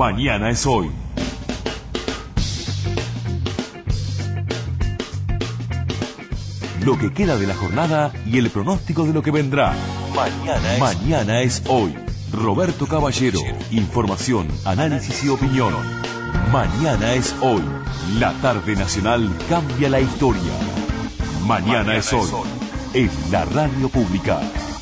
Mañana es hoy. Lo que queda de la jornada y el pronóstico de lo que vendrá. Mañana es hoy. Roberto Caballero. Información, análisis y opinión. Mañana es hoy. La tarde nacional cambia la historia. Mañana es hoy. En la radio pública.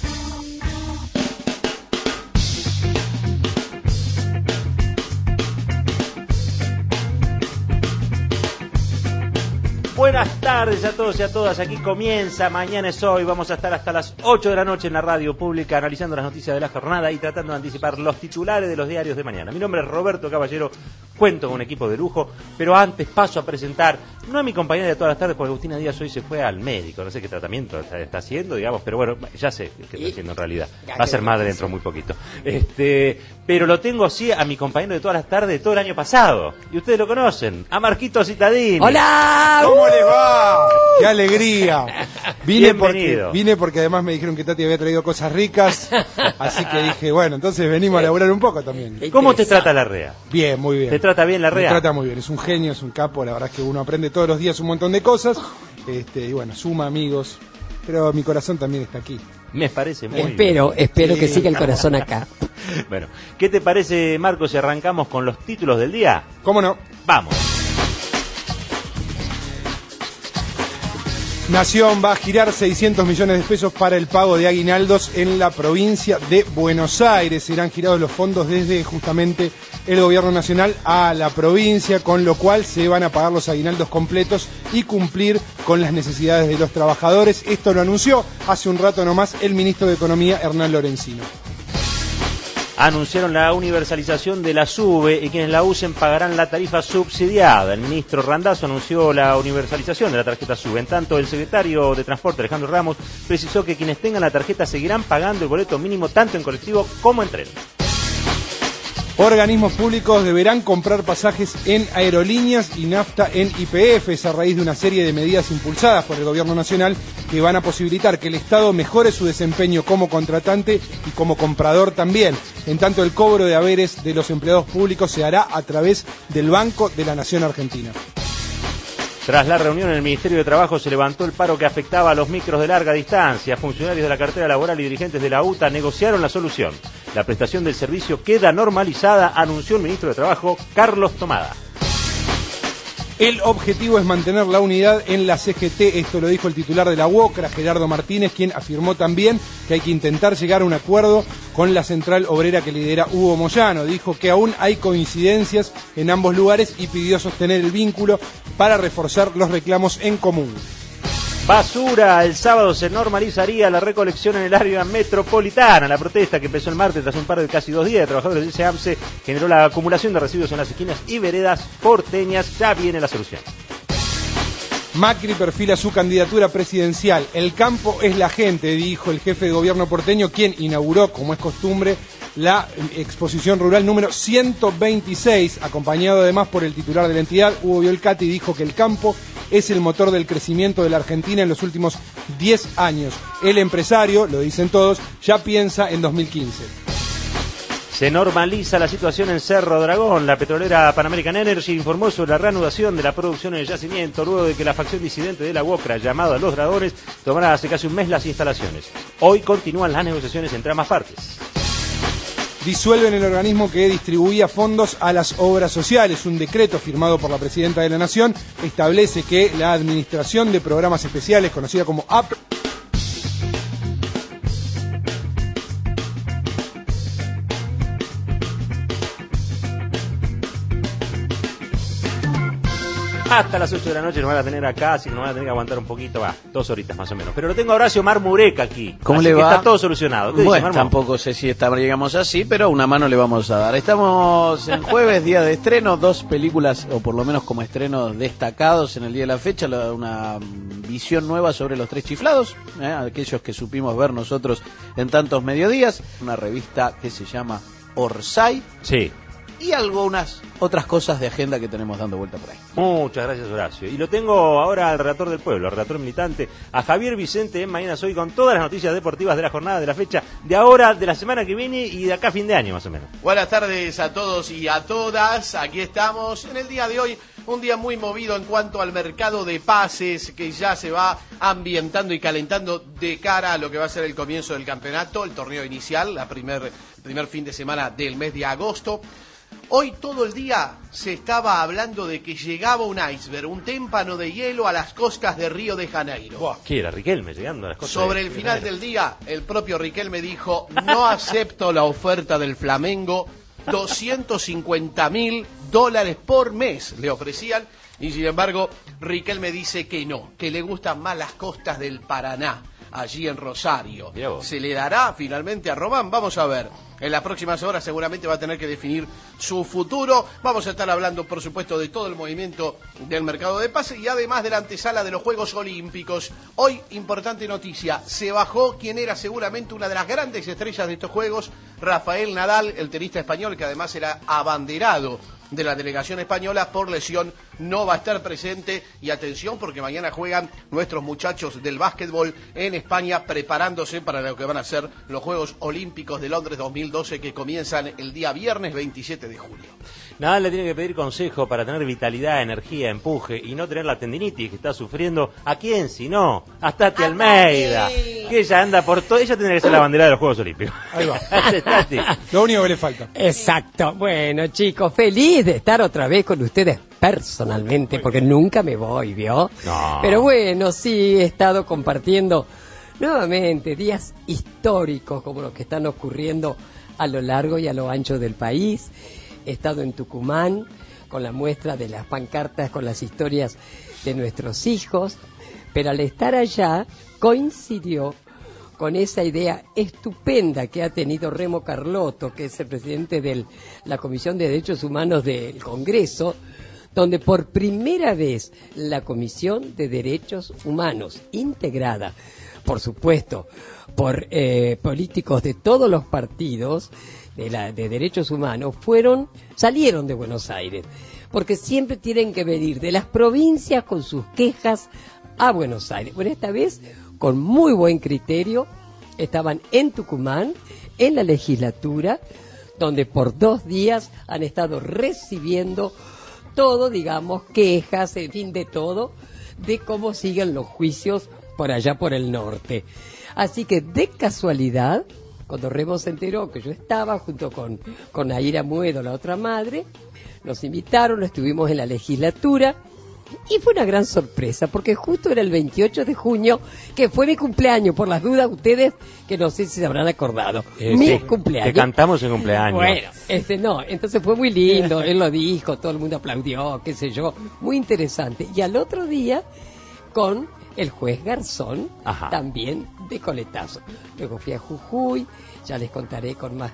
Buenas tardes a todos y a todas, aquí comienza Mañana es hoy, vamos a estar hasta las 8 de la noche en la radio pública analizando las noticias de la jornada y tratando de anticipar los titulares de los diarios de mañana. Mi nombre es Roberto Caballero, cuento con un equipo de lujo, pero antes paso a presentar, no a mi compañera de todas las tardes, porque Agustina Díaz hoy se fue al médico, no sé qué tratamiento está haciendo, digamos, pero bueno, ya sé qué está haciendo en realidad, va a ser madre dentro muy poquito. Pero lo tengo así a mi compañero de todas las tardes de todo el año pasado, y ustedes lo conocen, a Marquito Cittadini. ¡Hola! ¿Cómo les va? ¡Qué alegría! Vine Bienvenido. porque además me dijeron que Tati había traído cosas ricas, así que dije, bueno, entonces venimos a laburar un poco también. ¿Cómo te trata la REA? Bien, muy bien. ¿Te trata bien la REA? Me trata muy bien, es un genio, es un capo, la verdad es que uno aprende todos los días un montón de cosas, y bueno, suma amigos, pero mi corazón también está aquí. Me parece muy Espero bien. que siga el corazón acá. Bueno, ¿qué te parece, Marcos, si arrancamos con los títulos del día? ¿Cómo no? Vamos. Nación va a girar 600 millones de pesos para el pago de aguinaldos en la provincia de Buenos Aires. Serán girados los fondos desde justamente el gobierno nacional a la provincia, con lo cual se van a pagar los aguinaldos completos y cumplir con las necesidades de los trabajadores. Esto lo anunció hace un rato nomás el ministro de Economía, Hernán Lorenzino. Anunciaron la universalización de la SUBE y quienes la usen pagarán la tarifa subsidiada. El ministro Randazzo anunció la universalización de la tarjeta SUBE. En tanto, el secretario de Transporte, Alejandro Ramos, precisó que quienes tengan la tarjeta seguirán pagando el boleto mínimo tanto en colectivo como en tren. Organismos públicos deberán comprar pasajes en aerolíneas y nafta en YPF, a raíz de una serie de medidas impulsadas por el gobierno nacional que van a posibilitar que el Estado mejore su desempeño como contratante y como comprador también. En tanto, el cobro de haberes de los empleados públicos se hará a través del Banco de la Nación Argentina. Tras la reunión en el Ministerio de Trabajo se levantó el paro que afectaba a los micros de larga distancia. Funcionarios de la cartera laboral y dirigentes de la UTA negociaron la solución. La prestación del servicio queda normalizada, anunció el ministro de Trabajo, Carlos Tomada. El objetivo es mantener la unidad en la CGT, esto lo dijo el titular de la UOCRA, Gerardo Martínez, quien afirmó también que hay que intentar llegar a un acuerdo con la central obrera que lidera Hugo Moyano. Dijo que aún hay coincidencias en ambos lugares y pidió sostener el vínculo para reforzar los reclamos en común. Basura, el sábado se normalizaría la recolección en el área metropolitana. La protesta que empezó el martes tras un paro de casi 2 días de trabajadores del SEAMSE generó la acumulación de residuos en las esquinas y veredas porteñas. Ya viene la solución. Macri perfila su candidatura presidencial. El campo es la gente, dijo el jefe de gobierno porteño, quien inauguró, como es costumbre, la exposición rural número 126, acompañado además por el titular de la entidad, Hugo Biolcati, dijo que el campo es el motor del crecimiento de la Argentina en los últimos 10 años. El empresario, lo dicen todos, ya piensa en 2015. Se normaliza la situación en Cerro Dragón. La petrolera Pan American Energy informó sobre la reanudación de la producción en el yacimiento luego de que la facción disidente de la UOCRA, llamada Los Dragones, tomara hace casi un mes las instalaciones. Hoy continúan las negociaciones entre ambas partes. Disuelven el organismo que distribuía fondos a las obras sociales. Un decreto firmado por la Presidenta de la Nación establece que la Administración de Programas Especiales, conocida como AP, hasta las 8 de la noche nos van a tener acá, así que nos van a tener que aguantar un poquito, 2 horitas más o menos. Pero lo tengo a Horacio Marmurek aquí. ¿Cómo así le que va? está todo solucionado. ¿Qué Bueno, dice, tampoco sé si llegamos así, pero una mano le vamos a dar. Estamos en jueves, día de estreno, 2 películas, o por lo menos como estrenos destacados en el día de la fecha, una visión nueva sobre Los Tres Chiflados, aquellos que supimos ver nosotros en tantos mediodías, una revista que se llama Orsay. Sí. y algunas otras cosas de agenda que tenemos dando vuelta por ahí. Muchas gracias, Horacio. Y lo tengo ahora al relator del pueblo, al relator militante, a Javier Vicente en Mañana Soy, con todas las noticias deportivas de la jornada, de la fecha, de ahora, de la semana que viene y de acá a fin de año, más o menos. Buenas tardes a todos y a todas. Aquí estamos en el día de hoy, un día muy movido en cuanto al mercado de pases, que ya se va ambientando y calentando de cara a lo que va a ser el comienzo del campeonato, el torneo inicial, el primer fin de semana del mes de agosto. Hoy todo el día se estaba hablando de que llegaba un iceberg, un témpano de hielo a las costas de Río de Janeiro. Buah, ¿qué era Riquelme llegando a las costas? Sobre el final del día, el propio Riquelme dijo: no acepto la oferta del Flamengo, $250.000 por mes le ofrecían, y sin embargo Riquelme dice que no, que le gustan más las costas del Paraná, allí en Rosario. ¿Se le dará finalmente a Román? Vamos a ver. En las próximas horas seguramente va a tener que definir su futuro. Vamos a estar hablando, por supuesto, de todo el movimiento del mercado de pases y además de la antesala de los Juegos Olímpicos. Hoy, importante noticia, se bajó quien era seguramente una de las grandes estrellas de estos Juegos, Rafael Nadal, el tenista español, que además era abanderado de la delegación española. Por lesión no va a estar presente, y atención porque mañana juegan nuestros muchachos del básquetbol en España, preparándose para lo que van a ser los Juegos Olímpicos de Londres 2012, que comienzan el día viernes 27 de julio. Nadal le tiene que pedir consejo para tener vitalidad, energía, empuje y no tener la tendinitis que está sufriendo. ¿A quién si no? A Tati Almeida, que ella anda por todo. Ella tiene que ser la bandera de los Juegos Olímpicos. Ahí va. Tati. Lo único que le falta. Exacto. Bueno, chicos, feliz de estar otra vez con ustedes personalmente, porque nunca me voy, ¿vio? No. Pero bueno, sí, he estado compartiendo nuevamente días históricos como los que están ocurriendo a lo largo y a lo ancho del país. He estado en Tucumán con la muestra de las pancartas con las historias de nuestros hijos, pero al estar allá coincidió con esa idea estupenda que ha tenido Remo Carlotto, que es el presidente de la Comisión de Derechos Humanos del Congreso, donde por primera vez la Comisión de Derechos Humanos, integrada, por supuesto, por políticos de todos los partidos de derechos humanos, salieron de Buenos Aires, porque siempre tienen que venir de las provincias con sus quejas a Buenos Aires. Bueno, esta vez, con muy buen criterio, estaban en Tucumán, en la legislatura, donde por 2 días han estado recibiendo todo, digamos, quejas, en fin, de todo, de cómo siguen los juicios por allá por el norte. Así que, de casualidad, cuando Remo se enteró que yo estaba junto con Aira Muedo, la otra madre, nos invitaron, estuvimos en la legislatura, y fue una gran sorpresa, porque justo era el 28 de junio, que fue mi cumpleaños, por las dudas ustedes, que no sé si se habrán acordado. Mi cumpleaños. Que cantamos en cumpleaños. Bueno, no, entonces fue muy lindo, él lo dijo, todo el mundo aplaudió, qué sé yo, muy interesante. Y al otro día, con el juez Garzón, Ajá, también de coletazo. Luego fui a Jujuy, ya les contaré con más,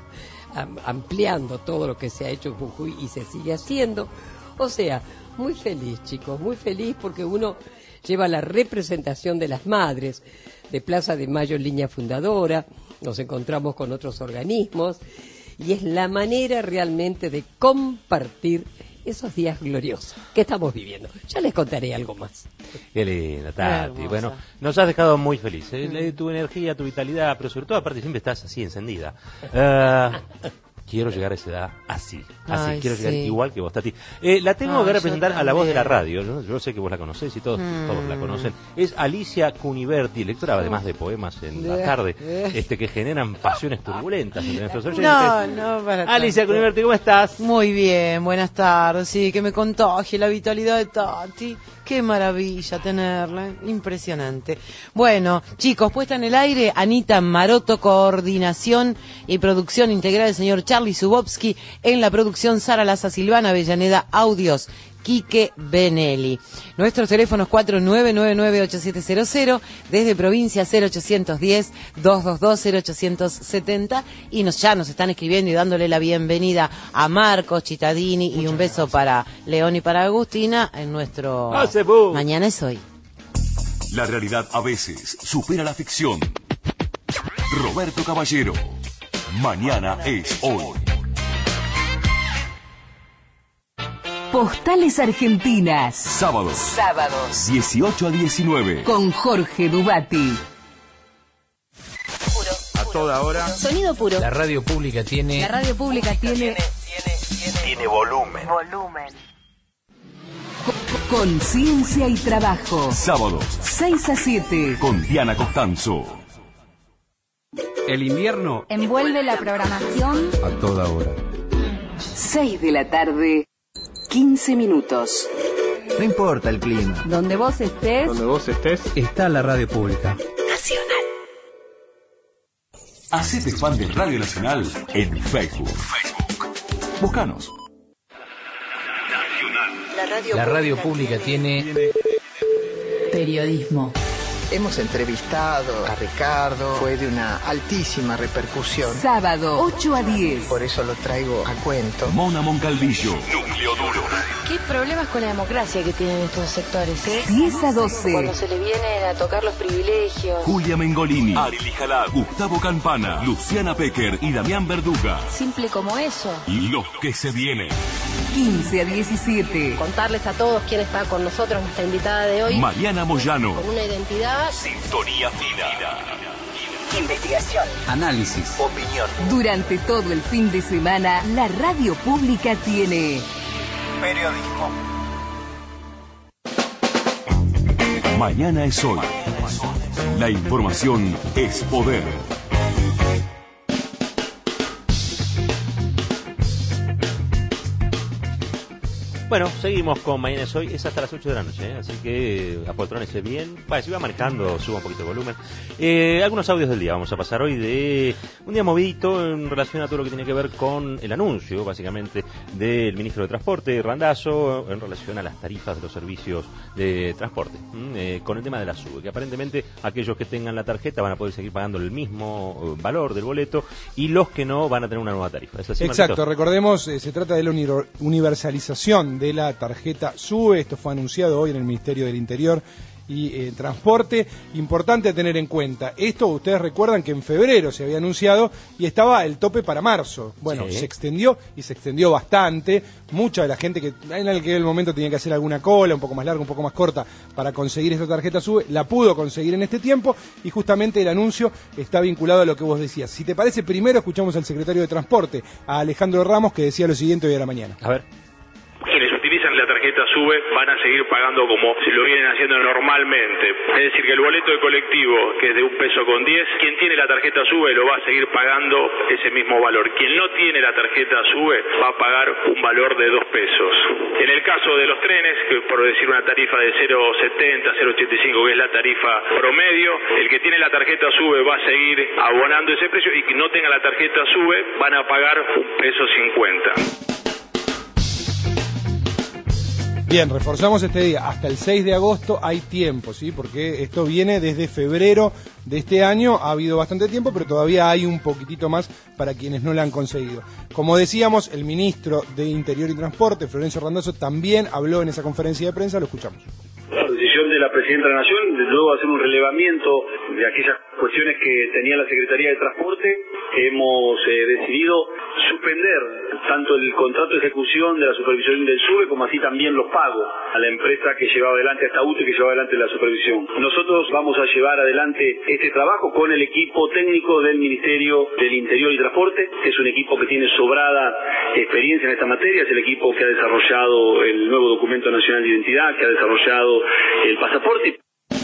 ampliando todo lo que se ha hecho en Jujuy y se sigue haciendo. O sea, muy feliz, chicos, muy feliz, porque uno lleva la representación de las madres de Plaza de Mayo, línea fundadora, nos encontramos con otros organismos, y es la manera realmente de compartir esos días gloriosos que estamos viviendo. Ya les contaré algo más. Qué linda, Tati. Bueno, nos has dejado muy feliz. Tu energía, tu vitalidad, pero sobre todo, aparte, siempre estás así encendida. Quiero llegar a esa edad así. Ay, quiero llegar sí. igual que vos, Tati. La tengo que representar a la voz de la radio. Yo sé que vos la conocés y todos la conocen. Es Alicia Cuniverti, lectora además de poemas en la tarde, que generan pasiones turbulentas entre nuestros oyentes. No, para Alicia tanto. Cuniverti, ¿cómo estás? Muy bien, buenas tardes. Sí, que me contagie la vitalidad de Tati. Qué maravilla tenerla, impresionante. Bueno, chicos, puesta en el aire, Anita Maroto, coordinación y producción integral del señor Charlie Zubovsky, en la producción Sara Laza, Silvana Avellaneda, audios Quique Benelli. Nuestros teléfonos 4999-8700, desde provincia 0810-222-0870, y ya nos están escribiendo y dándole la bienvenida a Marcos Cittadini, y un beso para León y para Agustina en nuestro Mañana es Hoy. La realidad a veces supera la ficción. Roberto Caballero. Mañana es hoy. Postales Argentinas. Sábados 18 a 19. Con Jorge Dubati. A toda hora. Sonido puro. La radio pública tiene volumen. Conciencia y trabajo. Sábados 6 a 7. con Diana Costanzo. el invierno Envuelve la programación. a toda hora. 6 de la tarde, 15 minutos. No importa el clima. Donde vos estés. Está la radio pública. Hacete fan de Radio Nacional en Facebook. Búscanos. La radio pública tiene Periodismo. Hemos entrevistado a Ricardo, fue de una altísima repercusión. Sábado, 8 a 10. Por eso lo traigo a cuento. Mona Moncalvillo. Núcleo Duro. ¿Qué problemas con la democracia que tienen estos sectores? 10 a 12. Cuando se le vienen a tocar los privilegios. Julia Mengolini. Ari Lijalá. Gustavo Campana. Luciana Pecker y Damián Verduga. Simple como eso. Y los que se vienen. 15 a 17. Contarles a todos quién está con nosotros, nuestra invitada de hoy. Mariana Moyano. Con una identidad. Sintonía fina. Investigación. análisis. Opinión. Durante todo el fin de semana, la radio pública tiene Periodismo. Mañana es hoy. La información es poder. Bueno, seguimos con Mañana es Hoy, es hasta las 8 de la noche, así que apoltrónese bien. Si va manejando, suba un poquito el volumen. Algunos audios del día vamos a pasar hoy de un día movidito en relación a todo lo que tiene que ver con el anuncio, básicamente, del ministro de Transporte, Randazzo, en relación a las tarifas de los servicios de transporte, con el tema de la SUBE, que aparentemente aquellos que tengan la tarjeta van a poder seguir pagando el mismo valor del boleto y los que no van a tener una nueva tarifa. ¿Es así, Exacto, Marquito? recordemos, se trata de la universalización de la tarjeta SUBE. Esto fue anunciado hoy en el Ministerio del Interior y Transporte. Importante a tener en cuenta. Esto ustedes recuerdan que en febrero se había anunciado y estaba el tope para marzo. Bueno, Sí. se extendió y se extendió bastante. Mucha de la gente que en aquel momento tenía que hacer alguna cola, un poco más larga, un poco más corta, para conseguir esta tarjeta SUBE, la pudo conseguir en este tiempo y justamente el anuncio está vinculado a lo que vos decías. Si te parece, primero escuchamos al secretario de Transporte, a Alejandro Ramos, que decía lo siguiente hoy a la mañana. A ver. Quienes utilizan la tarjeta SUBE van a seguir pagando como se lo vienen haciendo normalmente. Es decir, que el boleto de colectivo, que es de $1.10, quien tiene la tarjeta SUBE lo va a seguir pagando ese mismo valor. Quien no tiene la tarjeta SUBE va a pagar un valor de $2. En el caso de los trenes, que por decir una tarifa de 0.70, 0.85, que es la tarifa promedio, el que tiene la tarjeta SUBE va a seguir abonando ese precio y quien no tenga la tarjeta SUBE van a pagar $1.50. Bien, reforzamos este día. Hasta el 6 de agosto hay tiempo, ¿sí? Porque esto viene desde febrero de este año. Ha habido bastante tiempo, pero todavía hay un poquitito más para quienes no la han conseguido. Como decíamos, el ministro de Interior y Transporte, Florencio Randazzo, también habló en esa conferencia de prensa. Lo escuchamos. La decisión de la Presidenta de la Nación, desde luego, hacer un relevamiento de aquellas cuestiones que tenía la Secretaría de Transporte. Hemos decidido suspender tanto el contrato de ejecución de la supervisión del SUBE como así también los pagos a la empresa que llevaba adelante, hasta UTE, que llevaba adelante la supervisión. Nosotros vamos a llevar adelante este trabajo con el equipo técnico del Ministerio del Interior y Transporte. Es un equipo que tiene sobrada experiencia en esta materia, es el equipo que ha desarrollado el nuevo documento nacional de identidad, que ha desarrollado el pasaporte.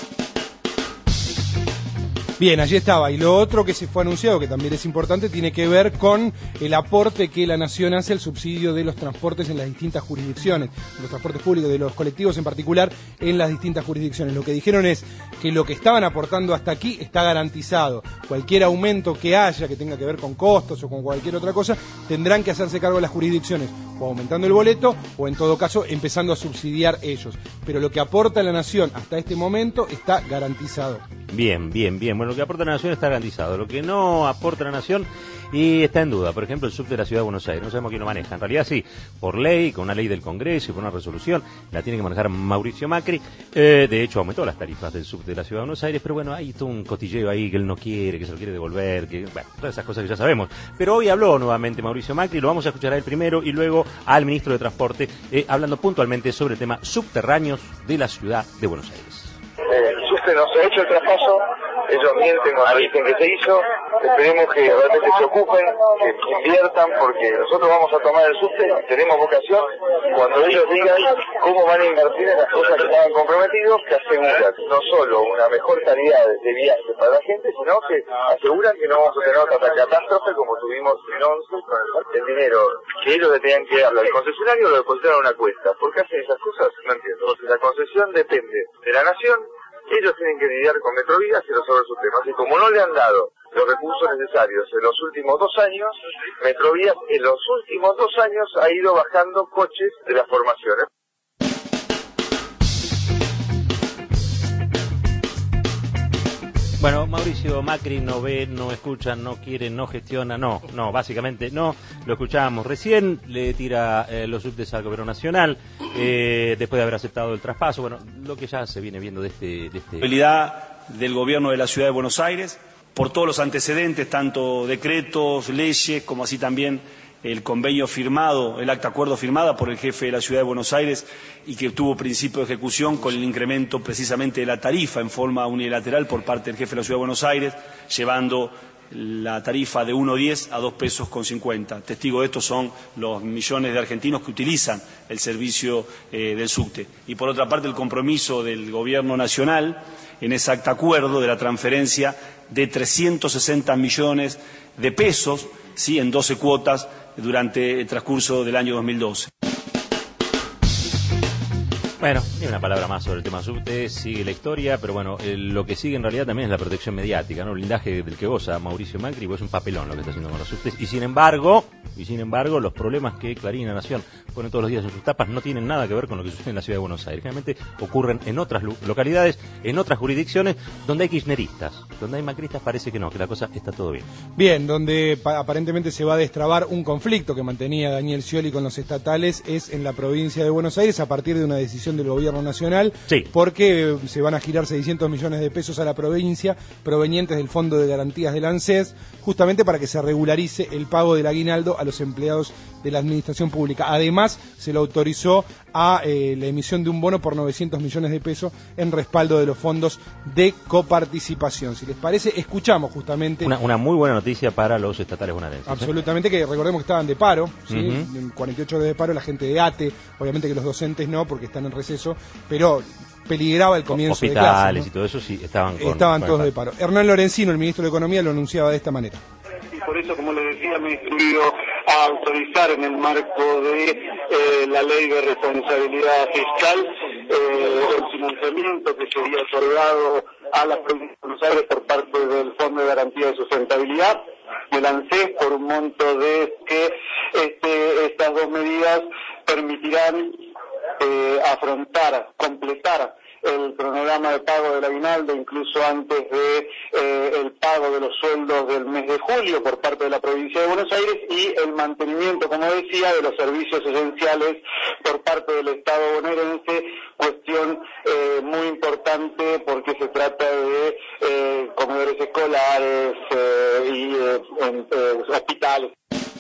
Bien, allí estaba. Y lo otro que se fue anunciado, que también es importante, tiene que ver con el aporte que la Nación hace al subsidio de los transportes en las distintas jurisdicciones, los transportes públicos, de los colectivos en particular, en las distintas jurisdicciones. Lo que dijeron es que lo que estaban aportando hasta aquí está garantizado. Cualquier aumento que haya, que tenga que ver con costos o con cualquier otra cosa, tendrán que hacerse cargo de las jurisdicciones, o aumentando el boleto, o en todo caso empezando a subsidiar ellos. Pero lo que aporta la Nación hasta este momento está garantizado. Bien. Bueno, lo que aporta la Nación está garantizado. Lo que no aporta la Nación y está en duda. Por ejemplo, el subte de la Ciudad de Buenos Aires. No sabemos quién lo maneja. En realidad sí, por ley, con una ley del Congreso y por una resolución, la tiene que manejar Mauricio Macri. De hecho, aumentó las tarifas del subte de la Ciudad de Buenos Aires, pero bueno, hay todo un cotilleo ahí que él no quiere, que se lo quiere devolver, que bueno, todas esas cosas que ya sabemos. Pero hoy habló nuevamente Mauricio Macri, lo vamos a escuchar a él primero y luego al ministro de Transporte, hablando puntualmente sobre el tema subterráneos de la Ciudad de Buenos Aires. El subte no se ha hecho el traspaso, ellos mienten cuando dicen que se hizo, esperemos que realmente se ocupen, que inviertan, porque nosotros vamos a tomar el subte, tenemos vocación, cuando ellos digan cómo van a invertir en las cosas que estaban comprometidos, que aseguran no solo una mejor calidad de viaje para la gente, sino que aseguran que no vamos a tener otra catástrofe como tuvimos en 11 con el dinero que ellos le tenían que dar al concesionario, lo depositaron a una cuesta. ¿Por qué hacen esas cosas? No entiendo. Entonces la concesión depende de la Nación. Ellos tienen que lidiar con Metrovías y resolver sus temas. Y como no le han dado los recursos necesarios en los últimos 2 años, Metrovías en los últimos 2 años ha ido bajando coches de las formaciones. Bueno, Mauricio Macri no ve, no escucha, no quiere, no gestiona, no, básicamente no. Lo escuchábamos recién, le tira los subtes al gobierno nacional, después de haber aceptado el traspaso. Bueno, lo que ya se viene viendo de este... Responsabilidad del gobierno de la Ciudad de Buenos Aires, por todos los antecedentes, tanto decretos, leyes, como así también el convenio firmado, el acta acuerdo firmada por el jefe de la Ciudad de Buenos Aires y que tuvo principio de ejecución con el incremento precisamente de la tarifa en forma unilateral por parte del jefe de la Ciudad de Buenos Aires, llevando la tarifa de 1.10 a 2 pesos con 50. Testigo de esto son los millones de argentinos que utilizan el servicio del subte. Y por otra parte el compromiso del gobierno nacional en ese acta acuerdo de la transferencia de 360 millones de pesos, ¿sí?, en 12 cuotas durante el transcurso del año 2012. Bueno, ni una palabra más sobre el tema subte, sigue la historia, pero bueno, lo que sigue en realidad también es la protección mediática, ¿no? El blindaje del que goza Mauricio Macri, pues es un papelón lo que está haciendo con los subtes, y sin embargo, los problemas que Clarín y La Nación ponen todos los días en sus tapas no tienen nada que ver con lo que sucede en la Ciudad de Buenos Aires. Generalmente ocurren en otras localidades, en otras jurisdicciones, donde hay kirchneristas, donde hay macristas parece que no, que la cosa está todo bien. Bien, donde aparentemente se va a destrabar un conflicto que mantenía Daniel Scioli con los estatales es en la provincia de Buenos Aires a partir de una decisión del gobierno nacional, sí, porque se van a girar 600 millones de pesos a la provincia provenientes del Fondo de Garantías del ANSES, justamente para que se regularice el pago del aguinaldo a los empleados de la administración pública. Además, se lo autorizó a la emisión de un bono por 900 millones de pesos en respaldo de los fondos de coparticipación. Si les parece, escuchamos justamente... Una muy buena noticia para los estatales bonaerenses. Absolutamente, que recordemos que estaban de paro, ¿sí? En 48 horas de paro, la gente de ATE, obviamente que los docentes no, porque están en receso, pero peligraba el comienzo de clases. Hospitales, ¿no? Y todo eso sí, estaban todos de paro. Hernán Lorenzino, el ministro de Economía, lo anunciaba de esta manera. Por eso, como les decía, me he instruido a autorizar en el marco de la ley de responsabilidad fiscal el financiamiento que sería otorgado a la provincia de Buenos Aires por parte del Fondo de Garantía de Sustentabilidad. Me lancé por un monto de que estas 2 medidas permitirán completar el cronograma de pago del aguinaldo, incluso antes de el pago de los sueldos del mes de julio por parte de la provincia de Buenos Aires y el mantenimiento, como decía, de los servicios esenciales por parte del Estado bonaerense, cuestión muy importante porque se trata de comedores escolares y hospitales.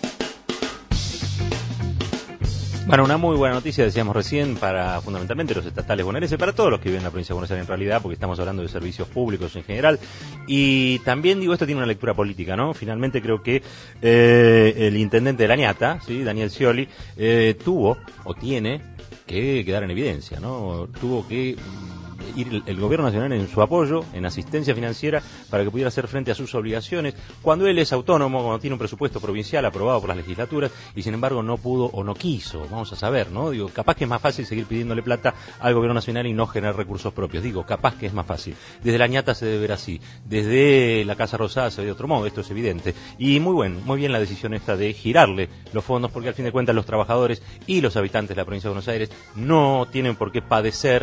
Bueno, una muy buena noticia, decíamos recién, para fundamentalmente los estatales bonaerenses, para todos los que viven en la provincia de Buenos Aires en realidad, porque estamos hablando de servicios públicos en general. Y también, digo, esto tiene una lectura política, ¿no? Finalmente creo que el intendente de La Ñata, ¿sí?, Daniel Scioli, tuvo o tiene que quedar en evidencia, ¿no? Tuvo que ir el gobierno nacional en su apoyo, en asistencia financiera, para que pudiera hacer frente a sus obligaciones, cuando él es autónomo, cuando tiene un presupuesto provincial aprobado por las legislaturas, y sin embargo no pudo o no quiso, vamos a saber, ¿no? Digo, capaz que es más fácil seguir pidiéndole plata al gobierno nacional y no generar recursos propios. Digo, capaz que es más fácil. Desde La Ñata se debe ver así, desde la Casa Rosada se ve de otro modo, esto es evidente. Y muy bien la decisión esta de girarle los fondos, porque al fin de cuentas los trabajadores y los habitantes de la provincia de Buenos Aires no tienen por qué padecer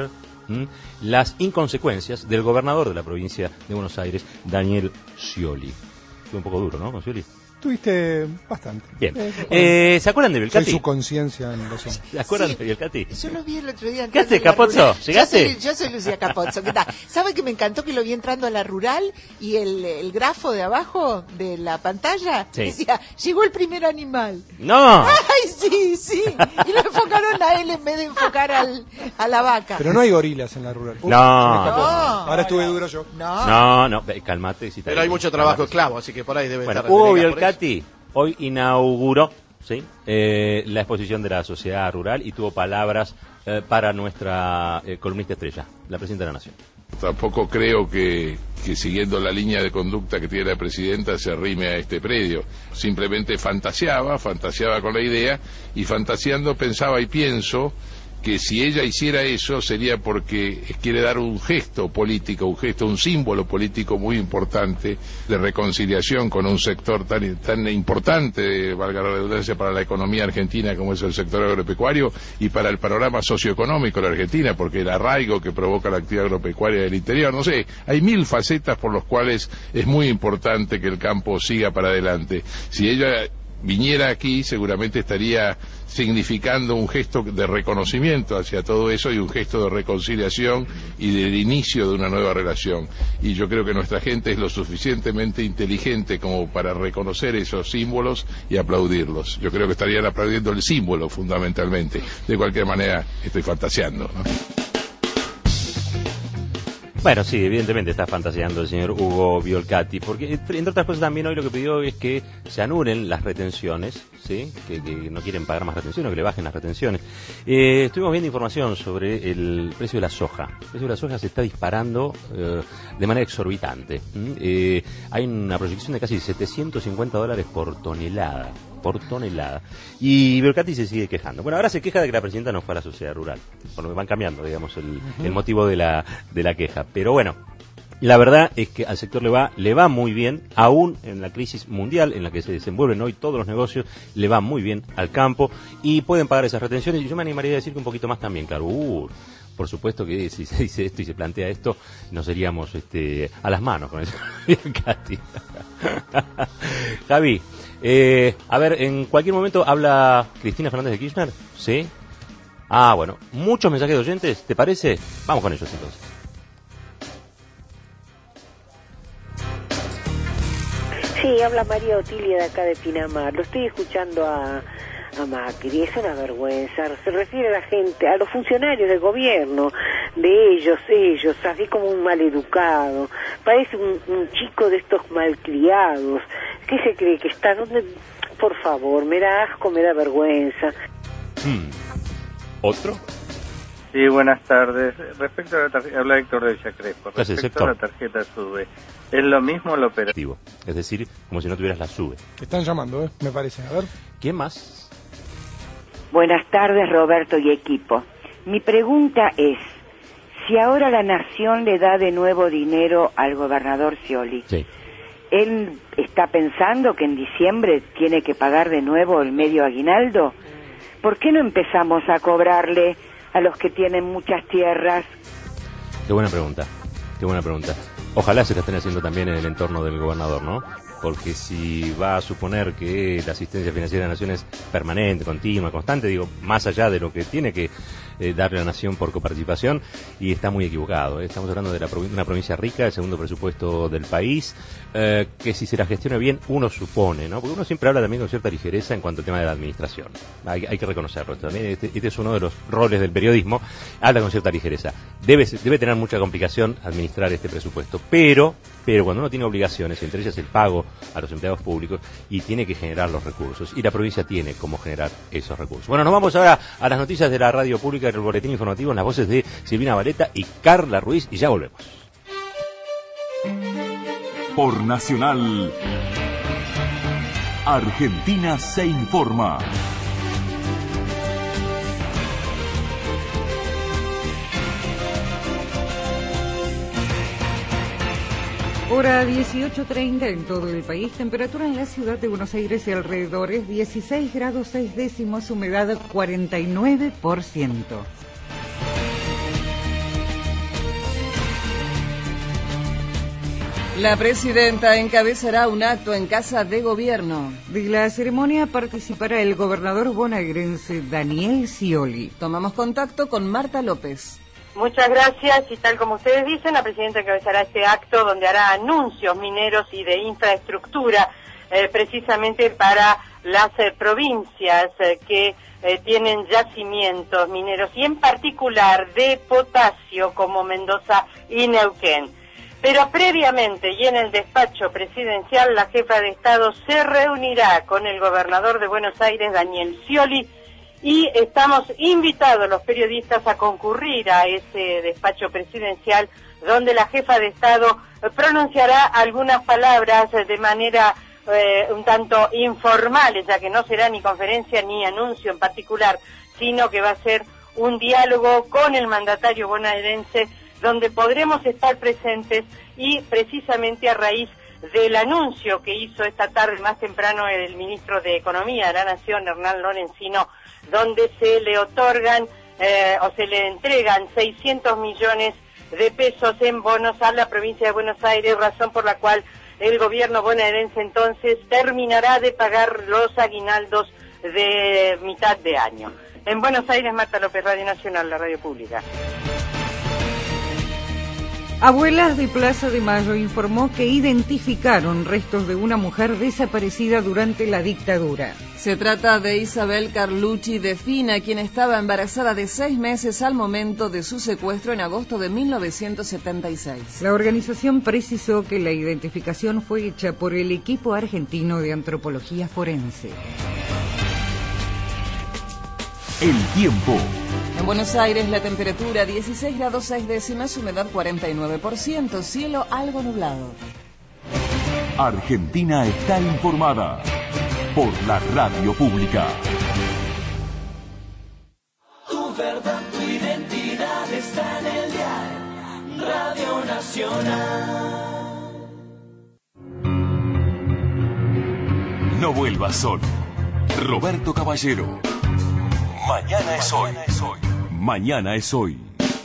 las inconsecuencias del gobernador de la provincia de Buenos Aires, Daniel Scioli. Fue un poco duro, ¿no, con Scioli? Tuviste bastante. Bien. ¿Se acuerdan de Belcati? Soy su conciencia en los hombres. ¿Se acuerdan de Belcati? Yo lo vi el otro día. ¿Qué haces, Capozzo? ¿Llegaste? Yo soy Lucía Capozzo. ¿Qué tal? ¿Sabe que me encantó que lo vi entrando a la rural y el grafo de abajo de la pantalla decía, llegó el primer animal? ¡No! ¡Ay, sí! Y lo enfocaron a él en vez de enfocar a la vaca. Pero no hay gorilas en la rural. No. Ahora estuve duro yo. No, calmate. Pero hay mucho trabajo esclavo, así que por ahí debe estar. Hugo Belcati hoy inauguró la exposición de la sociedad rural y tuvo palabras para nuestra columnista estrella, la presidenta de la Nación. Tampoco creo que siguiendo la línea de conducta que tiene la presidenta se arrime a este predio. Simplemente fantaseaba con la idea y fantaseando pensaba y pienso que si ella hiciera eso sería porque quiere dar un gesto político, un símbolo político muy importante de reconciliación con un sector tan importante, valga la redundancia, para la economía argentina como es el sector agropecuario y para el panorama socioeconómico de la Argentina, porque el arraigo que provoca la actividad agropecuaria del interior, no sé, hay 1000 facetas por las cuales es muy importante que el campo siga para adelante. Si ella viniera aquí, seguramente estaría significando un gesto de reconocimiento hacia todo eso y un gesto de reconciliación y del inicio de una nueva relación. Y yo creo que nuestra gente es lo suficientemente inteligente como para reconocer esos símbolos y aplaudirlos. Yo creo que estarían aplaudiendo el símbolo fundamentalmente. De cualquier manera, estoy fantaseando, ¿no? Bueno, sí, evidentemente está fantaseando el señor Hugo Belcati, porque entre otras cosas también hoy lo que pidió es que se anulen las retenciones, ¿sí? Que no quieren pagar más retenciones, que le bajen las retenciones. Estuvimos viendo información sobre el precio de la soja. El precio de la soja se está disparando de manera exorbitante. Hay una proyección de casi $750 por tonelada. Y Belcati se sigue quejando. Bueno, ahora se queja de que la presidenta no fue a la sociedad rural, por lo que van cambiando, digamos, el motivo de la queja. Pero bueno, la verdad es que al sector le va muy bien, aún en la crisis mundial en la que se desenvuelven hoy todos los negocios, le va muy bien al campo y pueden pagar esas retenciones. Y yo me animaría a decir que un poquito más también, claro. Por supuesto que si se dice esto y se plantea esto, nos iríamos a las manos con el Belcati. Javi, a ver, en cualquier momento habla Cristina Fernández de Kirchner, ¿sí? Bueno, muchos mensajes de oyentes, ¿te parece? Vamos con ellos entonces. Sí, habla María Otilia de acá de Pinamar. Lo estoy escuchando a Macri, es una vergüenza. Se refiere a la gente, a los funcionarios del gobierno, de ellos, así como un maleducado. Parece un chico de estos malcriados. ¿Qué se cree que está? ¿Dónde? Por favor, me da asco, me da vergüenza. ¿Otro? Sí, buenas tardes. Respecto a la tarjeta, habla Héctor de Chacrespo. Respecto a la tarjeta SUBE, ¿es lo mismo el operativo? Es decir, como si no tuvieras la SUBE. Están llamando, me parece. A ver. ¿Quién más? Buenas tardes, Roberto y equipo. Mi pregunta es, si ahora la Nación le da de nuevo dinero al gobernador Scioli, sí, ¿él está pensando que en diciembre tiene que pagar de nuevo el medio aguinaldo? ¿Por qué no empezamos a cobrarle a los que tienen muchas tierras? Qué buena pregunta. Ojalá se la estén haciendo también en el entorno del gobernador, ¿no? Porque si va a suponer que la asistencia financiera de la Nación es permanente, continua, constante, digo, más allá de lo que tiene que darle a la Nación por coparticipación, y está muy equivocado. Estamos hablando de una provincia rica, el segundo presupuesto del país, que si se la gestiona bien, uno supone, ¿no? Porque uno siempre habla también con cierta ligereza en cuanto al tema de la administración. Hay que reconocerlo. También este es uno de los roles del periodismo, habla con cierta ligereza. Debe tener mucha complicación administrar este presupuesto, pero cuando uno tiene obligaciones, entre ellas el pago a los empleados públicos, y tiene que generar los recursos, y la provincia tiene cómo generar esos recursos. Bueno, nos vamos ahora a las noticias de la radio pública, del boletín informativo, en las voces de Silvina Vareta y Carla Ruiz, y ya volvemos. Por Nacional, Argentina se informa. Hora 18:30 en todo el país. Temperatura en la ciudad de Buenos Aires y alrededores 16 grados 6 décimos, humedad 49%. La presidenta encabezará un acto en Casa de Gobierno. De la ceremonia participará el gobernador bonaerense Daniel Scioli. Tomamos contacto con Marta López. Muchas gracias, y tal como ustedes dicen, la presidenta encabezará este acto donde hará anuncios mineros y de infraestructura, precisamente para las provincias que tienen yacimientos mineros, y en particular de potasio, como Mendoza y Neuquén. Pero previamente y en el despacho presidencial, la jefa de Estado se reunirá con el gobernador de Buenos Aires, Daniel Scioli, y estamos invitados los periodistas a concurrir a ese despacho presidencial, donde la jefa de Estado pronunciará algunas palabras de manera un tanto informales, ya que no será ni conferencia ni anuncio en particular, sino que va a ser un diálogo con el mandatario bonaerense, donde podremos estar presentes, y precisamente a raíz del anuncio que hizo esta tarde más temprano el ministro de Economía de la Nación, Hernán Lorenzino, donde se le otorgan o se le entregan 600 millones de pesos en bonos a la provincia de Buenos Aires, razón por la cual el gobierno bonaerense entonces terminará de pagar los aguinaldos de mitad de año. En Buenos Aires, Marta López, Radio Nacional, la radio pública. Abuelas de Plaza de Mayo informó que identificaron restos de una mujer desaparecida durante la dictadura. Se trata de Isabel Carlucci de Fina, quien estaba embarazada de 6 meses al momento de su secuestro en agosto de 1976. La organización precisó que la identificación fue hecha por el equipo argentino de antropología forense. El tiempo. En Buenos Aires la temperatura 16 grados 6 décimas, humedad 49%, cielo algo nublado. Argentina está informada por la radio pública. Tu verdad, tu identidad está en el dial Radio Nacional. No vuelvas solo. Roberto Caballero. Mañana es hoy. Mañana es hoy.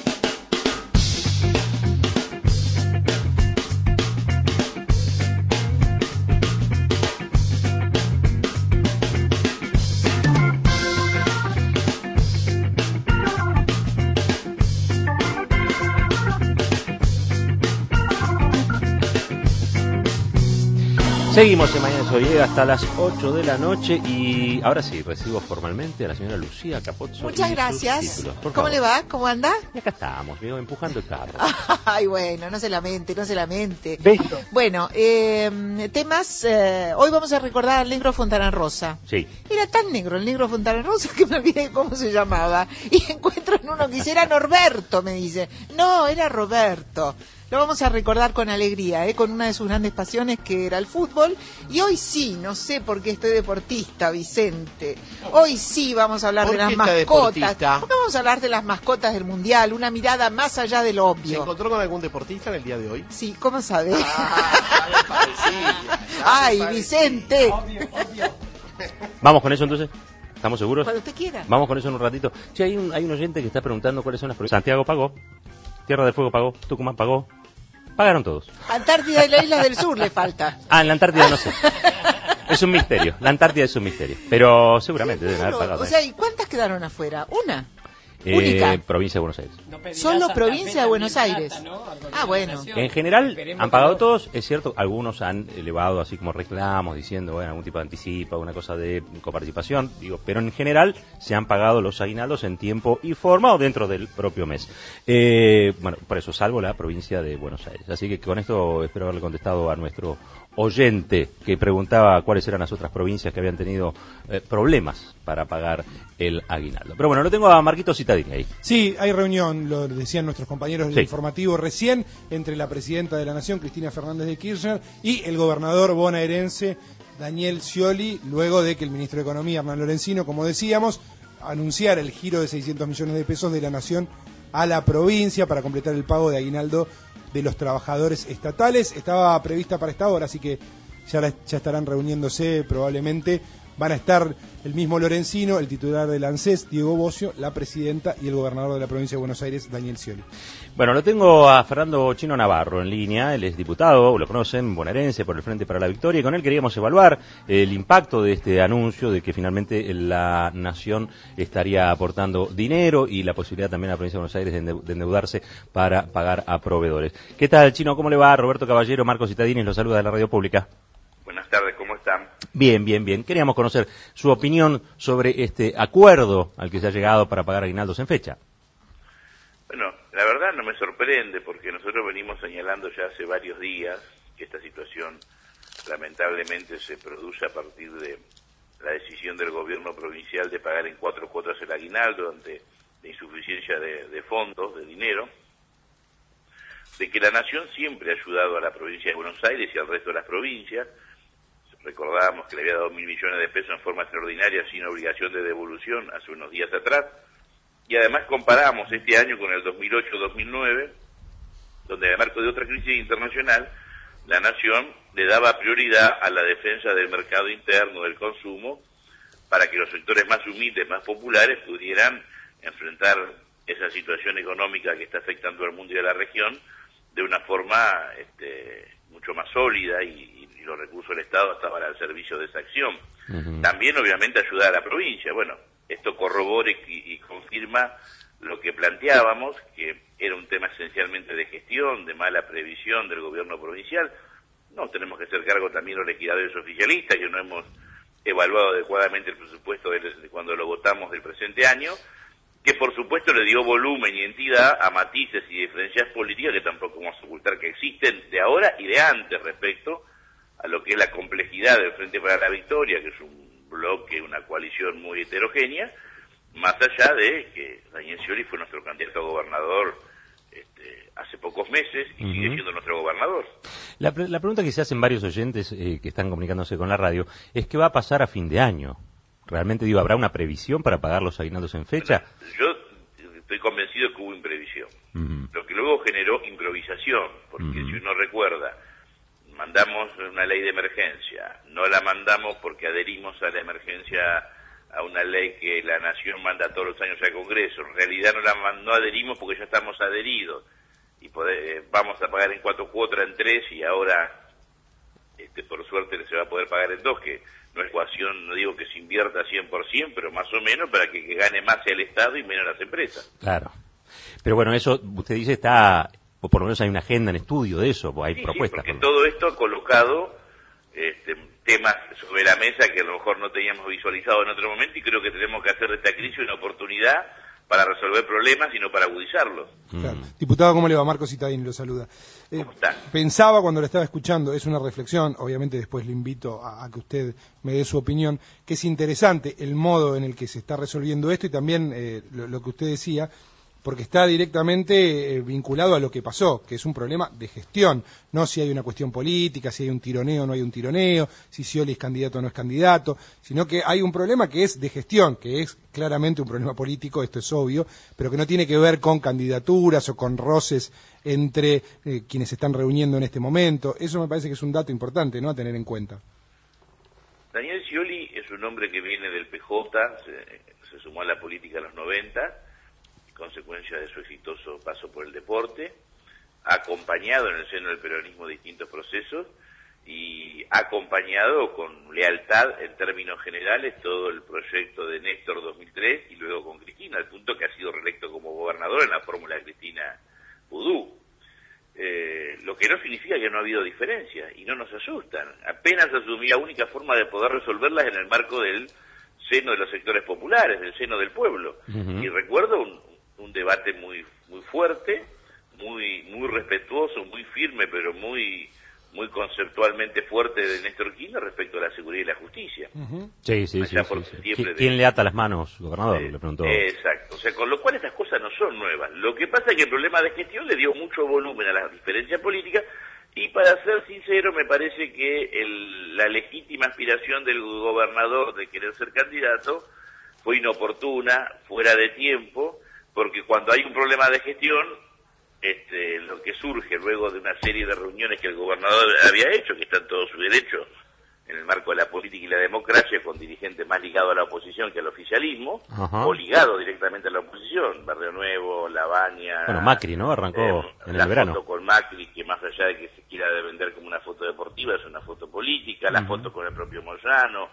Seguimos en Mañana es Hoy, hasta las 8 de la noche, y ahora sí, recibo formalmente a la señora Lucía Capozzo. Muchas gracias. ¿Cómo le va? ¿Cómo anda? Y acá estamos, empujando el carro. Ay, bueno, no se lamente. ¿Besto? Bueno, temas, hoy vamos a recordar al negro Fontana Rosa. Sí. Era tan negro el negro Fontana Rosa que me olvidé cómo se llamaba. Y encuentro en uno que dice, era Norberto, me dice. No, era Roberto. Lo vamos a recordar con alegría, con una de sus grandes pasiones, que era el fútbol. Y hoy sí, no sé por qué estoy deportista, Vicente. Hoy sí vamos a hablar de las mascotas. ¿Por qué vamos a hablar de las mascotas del Mundial? Una mirada más allá de lo obvio. ¿Se encontró con algún deportista en el día de hoy? Sí, ¿cómo sabe? Ay, Vicente. Obvio. Vamos con eso entonces. ¿Estamos seguros? Cuando usted quiera. Vamos con eso en un ratito. Sí, hay un oyente que está preguntando cuáles son las provincias. Santiago pagó, Tierra del Fuego pagó, Tucumán pagó. Pagaron todos. Antártida y las Islas del Sur le falta. En la Antártida no sé. Es un misterio. La Antártida es un misterio. Pero seguramente deben haber pagado. O sea, ¿y cuántas quedaron afuera? ¿Una? Única. Provincia de Buenos Aires. Solo provincia de Buenos Aires. Bueno. En general han pagado todos, es cierto, algunos han elevado así como reclamos diciendo, algún tipo de anticipo, alguna cosa de coparticipación, pero en general se han pagado los aguinaldos en tiempo y forma o dentro del propio mes. Por eso, salvo la provincia de Buenos Aires. Así que con esto espero haberle contestado a nuestro oyente que preguntaba cuáles eran las otras provincias que habían tenido problemas para pagar el aguinaldo. Pero bueno, lo tengo a Marquito Cittadini ahí. Sí, hay reunión, lo decían nuestros compañeros del informativo recién, entre la presidenta de la Nación, Cristina Fernández de Kirchner, y el gobernador bonaerense, Daniel Scioli, luego de que el ministro de Economía, Hernán Lorenzino, como decíamos, anunciara el giro de 600 millones de pesos de la Nación a la provincia para completar el pago de aguinaldo de los trabajadores estatales. Estaba prevista para esta hora, así que ya estarán reuniéndose probablemente Van a estar el mismo Lorenzino, el titular del ANSES, Diego Bocio, la presidenta y el gobernador de la provincia de Buenos Aires, Daniel Scioli. Bueno, lo tengo a Fernando Chino Navarro en línea, él es diputado, lo conocen, bonaerense, por el Frente para la Victoria, y con él queríamos evaluar el impacto de este anuncio de que finalmente la Nación estaría aportando dinero y la posibilidad también a la provincia de Buenos Aires de endeudarse para pagar a proveedores. ¿Qué tal, Chino? ¿Cómo le va? Roberto Caballero, Marcos Citadini, los saluda de la Radio Pública. Buenas tardes, ¿cómo están? Bien, bien, bien. Queríamos conocer su opinión sobre este acuerdo al que se ha llegado para pagar aguinaldos en fecha. Bueno, la verdad no me sorprende porque nosotros venimos señalando ya hace varios días que esta situación lamentablemente se produce a partir de la decisión del gobierno provincial de pagar en 4 cuotas el aguinaldo ante la insuficiencia de fondos, de dinero, de que la Nación siempre ha ayudado a la provincia de Buenos Aires y al resto de las provincias. Recordábamos que le había dado 1.000 millones de pesos en forma extraordinaria sin obligación de devolución hace unos días atrás. Y además comparamos este año con el 2008-2009, donde en el marco de otra crisis internacional, la Nación le daba prioridad a la defensa del mercado interno, del consumo, para que los sectores más humildes, más populares, pudieran enfrentar esa situación económica que está afectando al mundo y a la región de una forma mucho más sólida y los recursos del Estado estaban al servicio de esa acción. También, obviamente, ayudar a la provincia. Bueno, esto corrobora y confirma lo que planteábamos, que era un tema esencialmente de gestión, de mala previsión del gobierno provincial. No tenemos que hacer cargo también los legisladores oficialistas, que no hemos evaluado adecuadamente el presupuesto de cuando lo votamos del presente año, que por supuesto le dio volumen y entidad a matices y diferencias políticas que tampoco vamos a ocultar que existen de ahora y de antes respecto a lo que es la complejidad del Frente para la Victoria, que es un bloque, una coalición muy heterogénea, más allá de que Daniel Scioli fue nuestro candidato a gobernador hace pocos meses y sigue siendo nuestro gobernador. La pregunta que se hacen varios oyentes que están comunicándose con la radio es ¿qué va a pasar a fin de año? ¿Realmente, habrá una previsión para pagar los aguinaldos en fecha? Bueno, yo estoy convencido que hubo imprevisión, lo que luego generó improvisación, porque si uno recuerda, mandamos una ley de emergencia, no la mandamos porque adherimos a la emergencia a una ley que la Nación manda todos los años al Congreso, en realidad no adherimos porque ya estamos adheridos, y vamos a pagar en 4 cuotas, en 3, y ahora por suerte se va a poder pagar en 2, que no es ecuación, no digo que se invierta 100%, pero más o menos para que gane más el Estado y menos las empresas. Claro. Pero bueno, eso usted dice está, o por lo menos hay una agenda en estudio de eso, o hay propuestas. Sí, porque todo esto ha colocado temas sobre la mesa que a lo mejor no teníamos visualizado en otro momento, y creo que tenemos que hacer de esta crisis una oportunidad para resolver problemas y no para agudizarlos. Claro. Diputado, ¿cómo le va? Marcos Citadini lo saluda. Pensaba cuando lo estaba escuchando, es una reflexión, obviamente después le invito a que usted me dé su opinión, que es interesante el modo en el que se está resolviendo esto y también lo que usted decía, porque está directamente vinculado a lo que pasó, que es un problema de gestión, no si hay una cuestión política, si hay un tironeo o no hay un tironeo, si Scioli es candidato o no es candidato, sino que hay un problema que es de gestión, que es claramente un problema político, esto es obvio, pero que no tiene que ver con candidaturas o con roces entre quienes se están reuniendo en este momento. Eso me parece que es un dato importante, ¿no?, a tener en cuenta. Daniel Scioli es un hombre que viene del PJ, se sumó a la política en los 90, consecuencia de su exitoso paso por el deporte, ha acompañado en el seno del peronismo distintos procesos y ha acompañado con lealtad en términos generales todo el proyecto de Néstor 2003 y luego con Cristina, al punto que ha sido reelecto como gobernador en la fórmula de Cristina Pudú. Lo que no significa que no ha habido diferencias y no nos asustan. Apenas asumí la única forma de poder resolverlas en el marco del seno de los sectores populares, del seno del pueblo. Y recuerdo un debate muy fuerte, muy respetuoso, muy firme, pero muy conceptualmente fuerte de Néstor Kirchner respecto a la seguridad y la justicia. Sí. ¿Quién le ata las manos, gobernador? Le preguntó. Exacto. O sea, con lo cual estas cosas no son nuevas. Lo que pasa es que el problema de gestión le dio mucho volumen a las diferencias políticas y, para ser sincero, me parece que la legítima aspiración del gobernador de querer ser candidato fue inoportuna, fuera de tiempo, porque cuando hay un problema de gestión, lo que surge luego de una serie de reuniones que el gobernador había hecho, que está en todo su derecho en el marco de la política y la democracia, con dirigentes más ligados a la oposición que al oficialismo, Ajá. o ligados directamente a la oposición, Barrio Nuevo, La Baña... Bueno, Macri, ¿no? Arrancó en el verano. La foto con Macri, que más allá de que se quiera vender como una foto deportiva, es una foto política, la foto con el propio Moyano,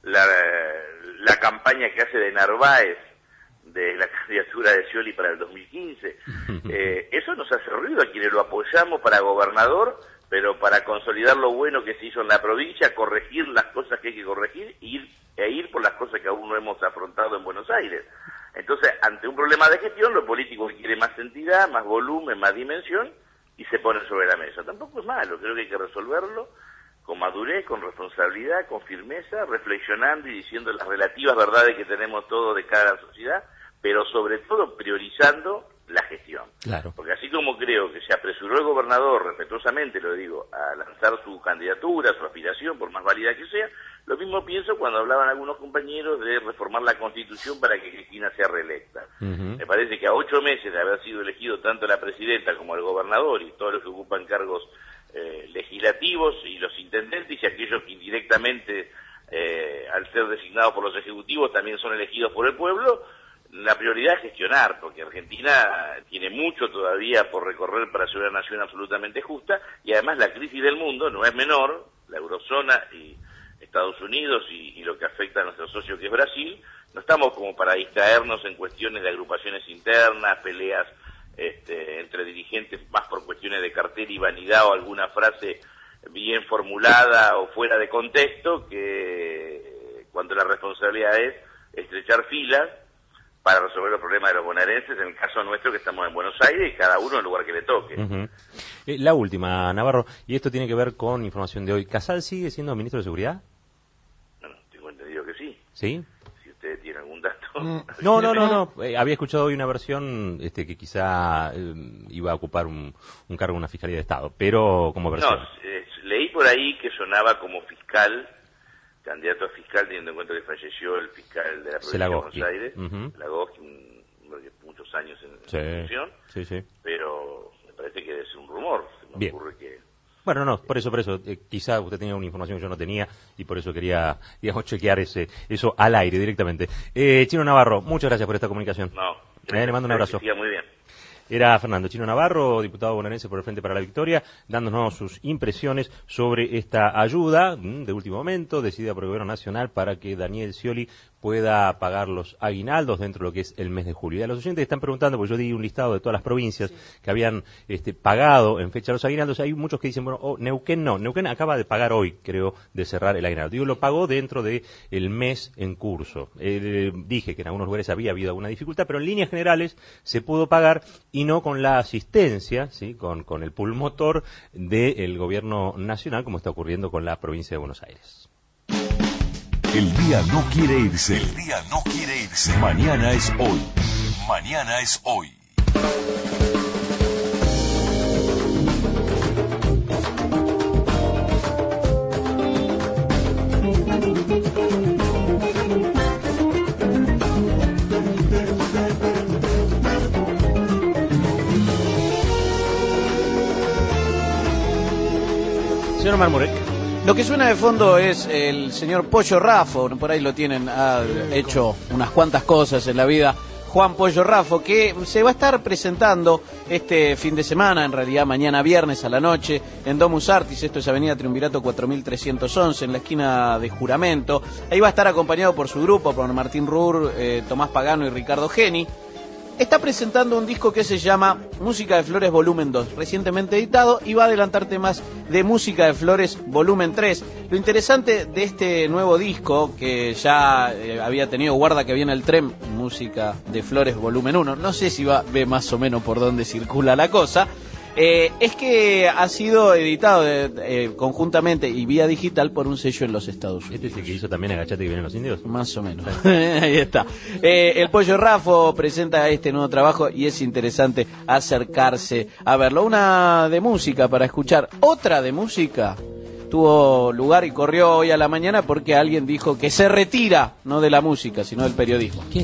la campaña que hace de Narváez, de la candidatura de Scioli para el 2015, eso nos hace ruido a quienes lo apoyamos para gobernador, pero para consolidar lo bueno que se hizo en la provincia, corregir las cosas que hay que corregir e ir por las cosas que aún no hemos afrontado en Buenos Aires. Entonces, ante un problema de gestión, lo político quiere más entidad, más volumen, más dimensión, y se pone sobre la mesa. Tampoco es malo, creo que hay que resolverlo con madurez, con responsabilidad, con firmeza, reflexionando y diciendo las relativas verdades que tenemos todos de cara a la sociedad, pero sobre todo priorizando la gestión. Claro. Porque así como creo que se apresuró el gobernador, respetuosamente lo digo, a lanzar su candidatura, su aspiración, por más válida que sea, lo mismo pienso cuando hablaban algunos compañeros de reformar la Constitución para que Cristina sea reelecta. Me parece que a 8 meses de haber sido elegido tanto la presidenta como el gobernador y todos los que ocupan cargos legislativos y los intendentes y aquellos que indirectamente, al ser designados por los ejecutivos, también son elegidos por el pueblo, la prioridad es gestionar, porque Argentina tiene mucho todavía por recorrer para ser una nación absolutamente justa, y además la crisis del mundo no es menor, la eurozona y Estados Unidos y lo que afecta a nuestro socio que es Brasil, no estamos como para distraernos en cuestiones de agrupaciones internas, peleas entre dirigentes más por cuestiones de cartera y vanidad o alguna frase bien formulada o fuera de contexto, que cuando la responsabilidad es estrechar filas para resolver los problemas de los bonaerenses, en el caso nuestro que estamos en Buenos Aires y cada uno en el lugar que le toque. La última, Navarro, y esto tiene que ver con información de hoy. ¿Casal sigue siendo ministro de Seguridad? Bueno, tengo entendido que sí. ¿Sí? Si usted tiene algún dato. No. Había escuchado hoy una versión que quizá iba a ocupar un cargo en una fiscalía de Estado, pero como versión. No, leí por ahí que sonaba como fiscal, candidato a fiscal, teniendo en cuenta que falleció el fiscal de la provincia de Buenos Aires, Lagoschi, muchos años en función, pero me parece que es un rumor. Se me ocurre que... Bueno, no, por eso, quizá usted tenía una información que yo no tenía y por eso quería, digamos, chequear eso al aire directamente. Chino Navarro, muchas gracias por esta comunicación. Le mando un abrazo. Muy bien. Era Fernando Chino Navarro, diputado bonaerense por el Frente para la Victoria, dándonos sus impresiones sobre esta ayuda de último momento decidida por el Gobierno Nacional para que Daniel Scioli pueda pagar los aguinaldos dentro de lo que es el mes de julio. Y a los oyentes están preguntando, porque yo di un listado de todas las provincias que habían pagado en fecha los aguinaldos. Hay muchos que dicen, bueno, Neuquén no. Neuquén acaba de pagar hoy, creo, de cerrar el aguinaldo. Digo, lo pagó dentro de el mes en curso. Dije que en algunos lugares había habido alguna dificultad, pero en líneas generales se pudo pagar y no con la asistencia, ¿sí? con el pulmotor del Gobierno Nacional, como está ocurriendo con la provincia de Buenos Aires. El día no quiere irse. El día no quiere irse. Mañana es hoy. Mañana es hoy. Señor Marmurek. Lo que suena de fondo es el señor Pollo Raffo, por ahí lo tienen, ha hecho unas cuantas cosas en la vida, Juan Pollo Raffo, que se va a estar presentando este fin de semana, en realidad mañana viernes a la noche, en Domus Artis, esto es Avenida Triunvirato 4311, en la esquina de Juramento. Ahí va a estar acompañado por su grupo, por Martín Rur, Tomás Pagano y Ricardo Geni. Está presentando un disco que se llama Música de Flores Volumen 2, recientemente editado, y va a adelantar temas de Música de Flores Volumen 3. Lo interesante de este nuevo disco, que ya había tenido Guarda que viene el tren, Música de Flores Volumen 1, no sé si ve más o menos por dónde circula la cosa, es que ha sido editado conjuntamente y vía digital por un sello en los Estados Unidos. ¿Este es el que hizo también Agachate que vienen los indios? Más o menos. Ahí está. El Pollo Raffo presenta este nuevo trabajo y es interesante acercarse a verlo. Una de música para escuchar, otra de música tuvo lugar y corrió hoy a la mañana porque alguien dijo que se retira, no de la música, sino del periodismo. ¿Quién?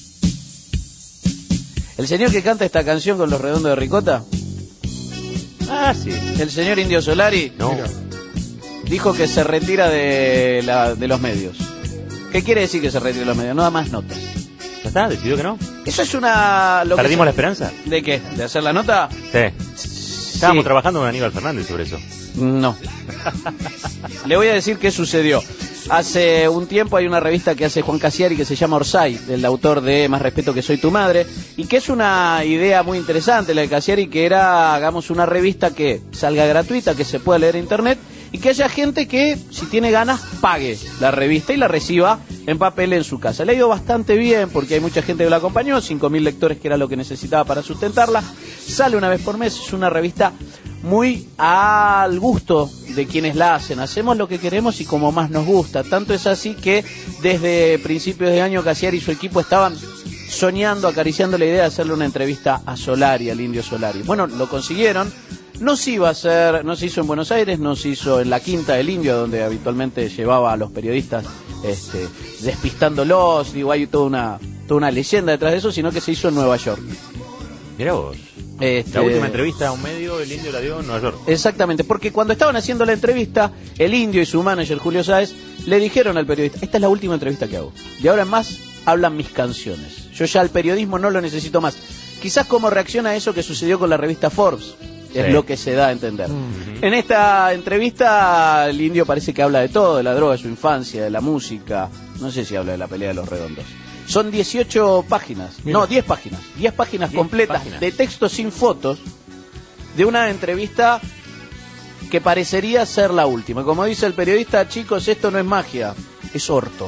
El señor que canta esta canción con los Redondos de Ricota. Ah, sí. El señor Indio Solari dijo que se retira de los medios. ¿Qué quiere decir que se retira de los medios? No da más notas. ¿Ya está? ¿Decidió que no? Eso es una... ¿Perdimos la esperanza? ¿De qué? ¿De hacer la nota? Sí. Estábamos trabajando con Aníbal Fernández sobre eso. No. Le voy a decir qué sucedió. Hace un tiempo hay una revista que hace Juan Casiari que se llama Orsay, del autor de Más respeto que soy tu madre, y que es una idea muy interesante la de Casiari, que era, hagamos una revista que salga gratuita, que se pueda leer en internet, y que haya gente que, si tiene ganas, pague la revista y la reciba en papel en su casa. Le ha ido bastante bien porque hay mucha gente que la acompañó, 5.000 lectores, que era lo que necesitaba para sustentarla. Sale una vez por mes, es una revista muy al gusto de quienes la hacen. Hacemos lo que queremos y como más nos gusta. Tanto es así que desde principios de año Casiari y su equipo estaban soñando, acariciando la idea de hacerle una entrevista a Solari, al Indio Solari. Bueno, lo consiguieron. No se iba a hacer, no se hizo en Buenos Aires, no se hizo en la Quinta del Indio, donde habitualmente llevaba a los periodistas despistándolos. Digo, hay toda una leyenda detrás de eso, sino que se hizo en Nueva York. Mirá vos. La última entrevista a un medio, el Indio la dio en Nueva York. Exactamente, porque cuando estaban haciendo la entrevista, el Indio y su manager Julio Sáez le dijeron al periodista: esta es la última entrevista que hago. De ahora en más hablan mis canciones. Yo ya el periodismo no lo necesito más. Quizás como reacción a eso que sucedió con la revista Forbes. Es lo que se da a entender. En esta entrevista el Indio parece que habla de todo, de la droga, de su infancia, de la música. No sé si habla de la pelea de los redondos. Son 18 páginas, no, 10 páginas. 10 páginas completas de texto sin fotos de una entrevista que parecería ser la última. Como dice el periodista, chicos, esto no es magia, es orto.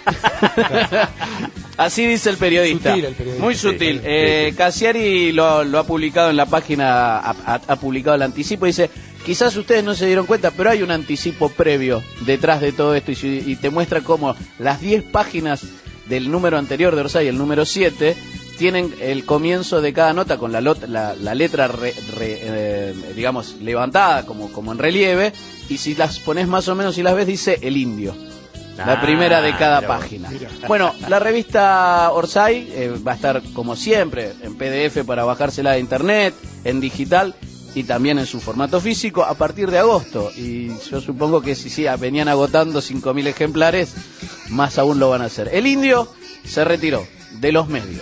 Así dice el periodista. Sutil el periodista. Muy sutil. Casiari lo ha publicado en la página, ha publicado el anticipo y dice: quizás ustedes no se dieron cuenta, pero hay un anticipo previo detrás de todo esto, y te muestra cómo las 10 páginas del número anterior de Orsay, el número 7, tienen el comienzo de cada nota con la letra digamos levantada como en relieve, y si las pones más o menos y las ves, dice el Indio. La primera de cada página. Bueno, la revista Orsay va a estar como siempre en PDF para bajársela de internet, en digital y también en su formato físico a partir de agosto. Y yo supongo que si venían agotando 5.000 ejemplares, más aún lo van a hacer. El Indio se retiró de los medios.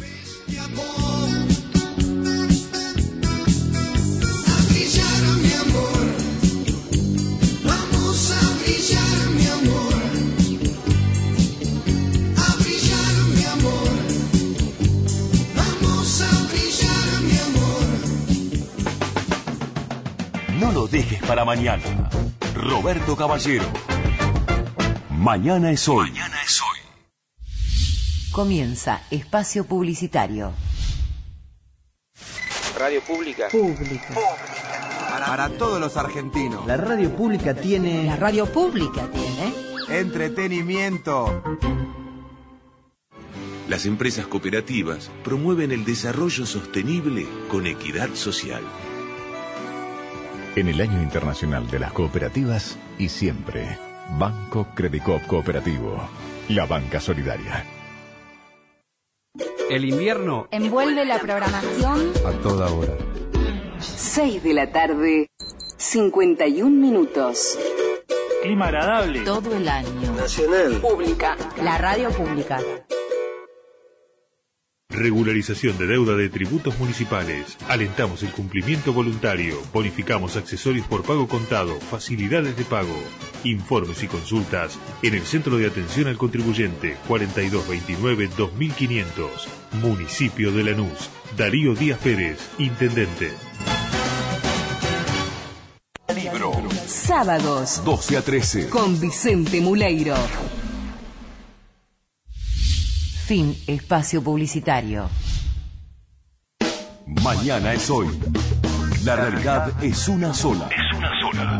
No lo dejes para mañana. Roberto Caballero. Mañana es hoy. Mañana es hoy. Comienza espacio publicitario. Radio Pública. Pública. Para todos los argentinos. La radio pública tiene... La radio pública tiene... Entretenimiento. Las empresas cooperativas promueven el desarrollo sostenible con equidad social. En el Año Internacional de las Cooperativas y siempre, Banco Credicop Cooperativo, la banca solidaria. El invierno envuelve la programación a toda hora. 6 de la tarde, 51 minutos. Clima agradable. Todo el año. Nacional. Pública. La radio pública. Regularización de deuda de tributos municipales. Alentamos el cumplimiento voluntario. Bonificamos accesorios por pago contado. Facilidades de pago. Informes y consultas en el Centro de Atención al Contribuyente 4229-2500. Municipio de Lanús. Darío Díaz Pérez, Intendente. Libro. Sábados. 12 a 13. Con Vicente Muleiro. Fin espacio publicitario. Mañana es hoy. La realidad es una sola. Es una sola.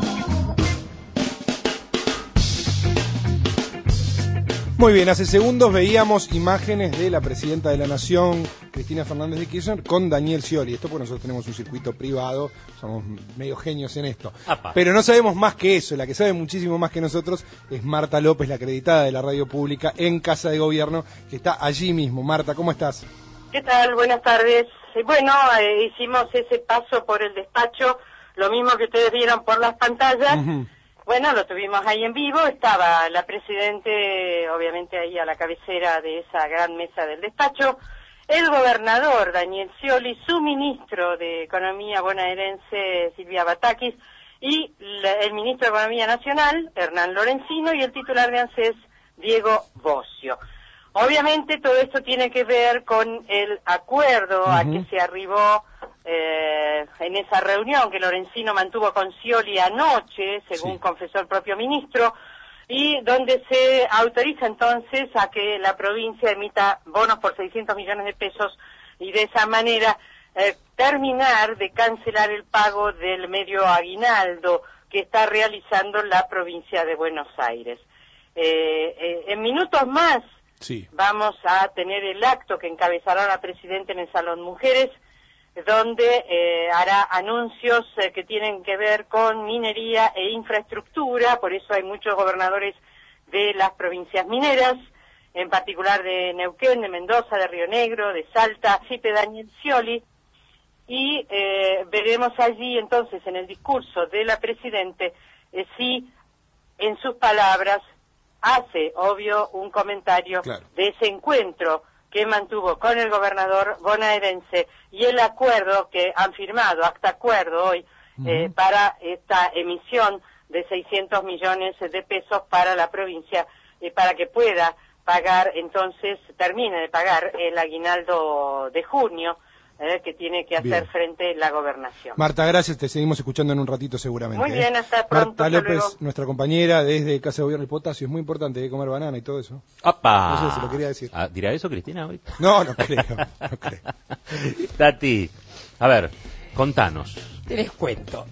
Muy bien, hace segundos veíamos imágenes de la presidenta de la Nación, Cristina Fernández de Kirchner, con Daniel Scioli. Esto porque nosotros tenemos un circuito privado, somos medio genios en esto. Apa. Pero no sabemos más que eso, la que sabe muchísimo más que nosotros es Marta López, la acreditada de la radio pública en Casa de Gobierno, que está allí mismo. Marta, ¿cómo estás? ¿Qué tal? Buenas tardes. Bueno, hicimos ese paso por el despacho lo mismo que ustedes vieron por las pantallas. Bueno, lo tuvimos ahí en vivo, estaba la Presidente, obviamente ahí a la cabecera de esa gran mesa del despacho, el gobernador Daniel Scioli, su ministro de Economía bonaerense Silvia Batakis, y el ministro de Economía Nacional, Hernán Lorenzino, y el titular de ANSES, Diego Bocio. Obviamente todo esto tiene que ver con el acuerdo a que se arribó en esa reunión que Lorenzino mantuvo con Scioli anoche, según confesó el propio ministro, y donde se autoriza entonces a que la provincia emita bonos por 600 millones de pesos y de esa manera terminar de cancelar el pago del medio aguinaldo que está realizando la provincia de Buenos Aires. En minutos más vamos a tener el acto que encabezará la Presidenta en el Salón Mujeres, donde hará anuncios que tienen que ver con minería e infraestructura. Por eso hay muchos gobernadores de las provincias mineras, en particular de Neuquén, de Mendoza, de Río Negro, de Salta, Daniel Scioli, y veremos allí entonces en el discurso de la Presidente si en sus palabras hace, obvio, un comentario de ese encuentro que mantuvo con el gobernador bonaerense y el acuerdo que han firmado, acta acuerdo hoy, para esta emisión de 600 millones de pesos para la provincia, para que pueda pagar, entonces, termine de pagar el aguinaldo de junio, que tiene que hacer frente la gobernación. Marta, gracias, te seguimos escuchando en un ratito seguramente. Muy bien, hasta pronto. Marta López, nuestra compañera desde Casa de Gobierno y Potasio, es muy importante comer banana y todo eso. ¡Opa! No sé, se lo quería decir. ¿Dirá eso Cristina hoy? No creo. Tati, a ver, contanos. Les cuento.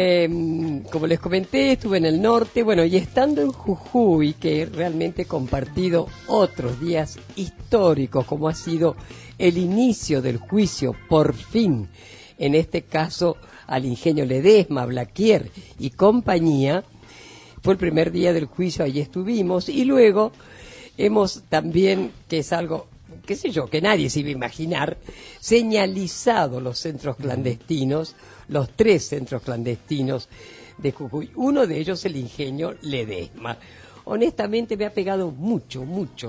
Como les comenté, estuve en el norte, bueno, y estando en Jujuy, que he realmente compartido otros días históricos, como ha sido el inicio del juicio, por fin, en este caso al Ingenio Ledesma, Blaquier y compañía. Fue el primer día del juicio, allí estuvimos, y luego hemos también, que es algo, qué sé yo, que nadie se iba a imaginar, señalizado los centros clandestinos, los 3 centros clandestinos de Jujuy. Uno de ellos, el Ingenio Ledesma. Honestamente me ha pegado mucho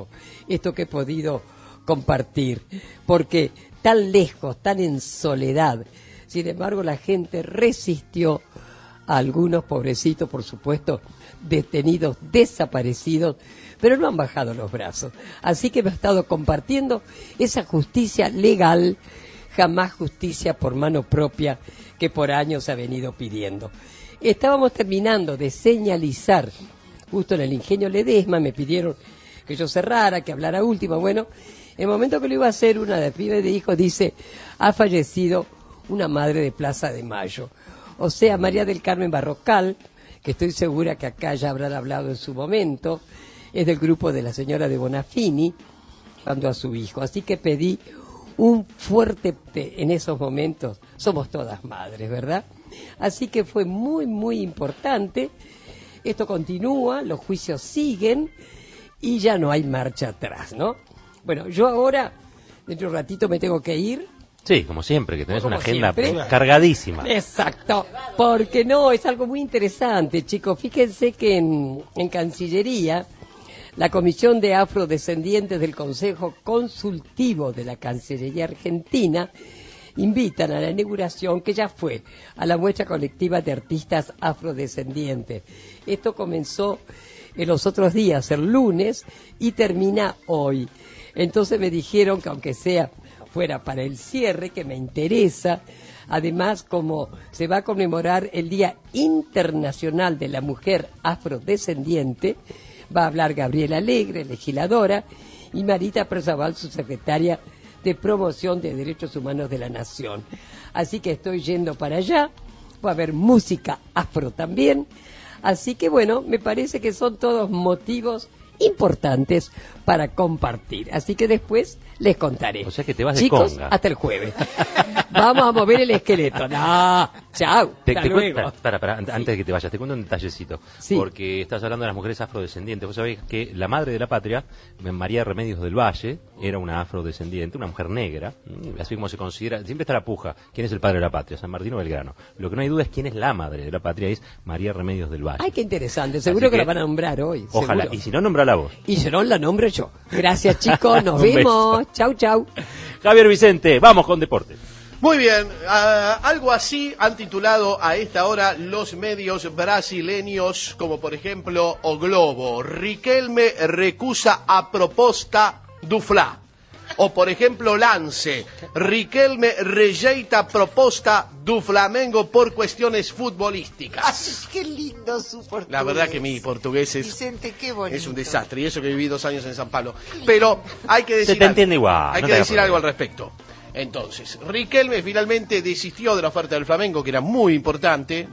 esto que he podido compartir, porque tan lejos, tan en soledad, sin embargo la gente resistió, a algunos pobrecitos, por supuesto, detenidos, desaparecidos, pero no han bajado los brazos. Así que me he estado compartiendo esa justicia legal, jamás justicia por mano propia, que por años se ha venido pidiendo. Estábamos terminando de señalizar, justo en el Ingenio Ledesma, me pidieron que yo cerrara, que hablara último. Bueno, en el momento que lo iba a hacer, una de pibes de hijos dice: ha fallecido una madre de Plaza de Mayo. O sea, María del Carmen Barrocal, que estoy segura que acá ya habrán hablado en su momento, es del grupo de la señora de Bonafini, cuando a su hijo. Así que pedí un fuerte, en esos momentos, somos todas madres, ¿verdad? Así que fue muy importante. Esto continúa, los juicios siguen y ya no hay marcha atrás, ¿no? Bueno, yo ahora, dentro de un ratito me tengo que ir. Sí, como siempre, que tenés como una agenda siempre, cargadísima. Exacto, porque no, es algo muy interesante, chicos. Fíjense que en Cancillería, la Comisión de Afrodescendientes del Consejo Consultivo de la Cancillería Argentina invitan a la inauguración, que ya fue, a la muestra colectiva de artistas afrodescendientes. Esto comenzó en los otros días, el lunes, y termina hoy. Entonces me dijeron que aunque sea fuera para el cierre, que me interesa, además como se va a conmemorar el Día Internacional de la Mujer Afrodescendiente, va a hablar Gabriela Alegre, legisladora, y Marita Perzaval, su secretaria de Promoción de Derechos Humanos de la Nación. Así que estoy yendo para allá, va a haber música afro también, así que bueno, me parece que son todos motivos importantes para compartir. Así que después les contaré. O sea que te vas de Chicos, conga. hasta el jueves. Vamos a mover el esqueleto. No, chao. Hasta luego. Antes de que te vayas, te cuento un detallecito. Sí. Porque estás hablando de las mujeres afrodescendientes. Vos sabés que la madre de la patria, María Remedios del Valle, era una afrodescendiente, una mujer negra, así como se considera, siempre está la puja, ¿quién es el padre de la patria? San Martín o Belgrano. Lo que no hay duda es quién es la madre de la patria, es María Remedios del Valle. Ay, qué interesante, seguro que la van a nombrar hoy. Ojalá, seguro. y si no, nombrala vos. Y si no, la nombro yo. Gracias, chicos, nos vemos. Chau, chau. Javier Vicente, vamos con deportes. Muy bien, algo así han titulado a esta hora los medios brasileños, como por ejemplo O Globo. Riquelme recusa a proposta do Fla. O por ejemplo Lance. Riquelme rejeita proposta do Flamengo por cuestiones futbolísticas. Ay, qué lindo su portugués. La verdad que mi portugués Vicente, qué bonito. es un desastre, y eso que viví 2 años en San Pablo. Pero hay que decir, se te entiende igual. Hay que decir algo al respecto. Entonces, Riquelme finalmente desistió de la oferta del Flamengo, que era muy importante,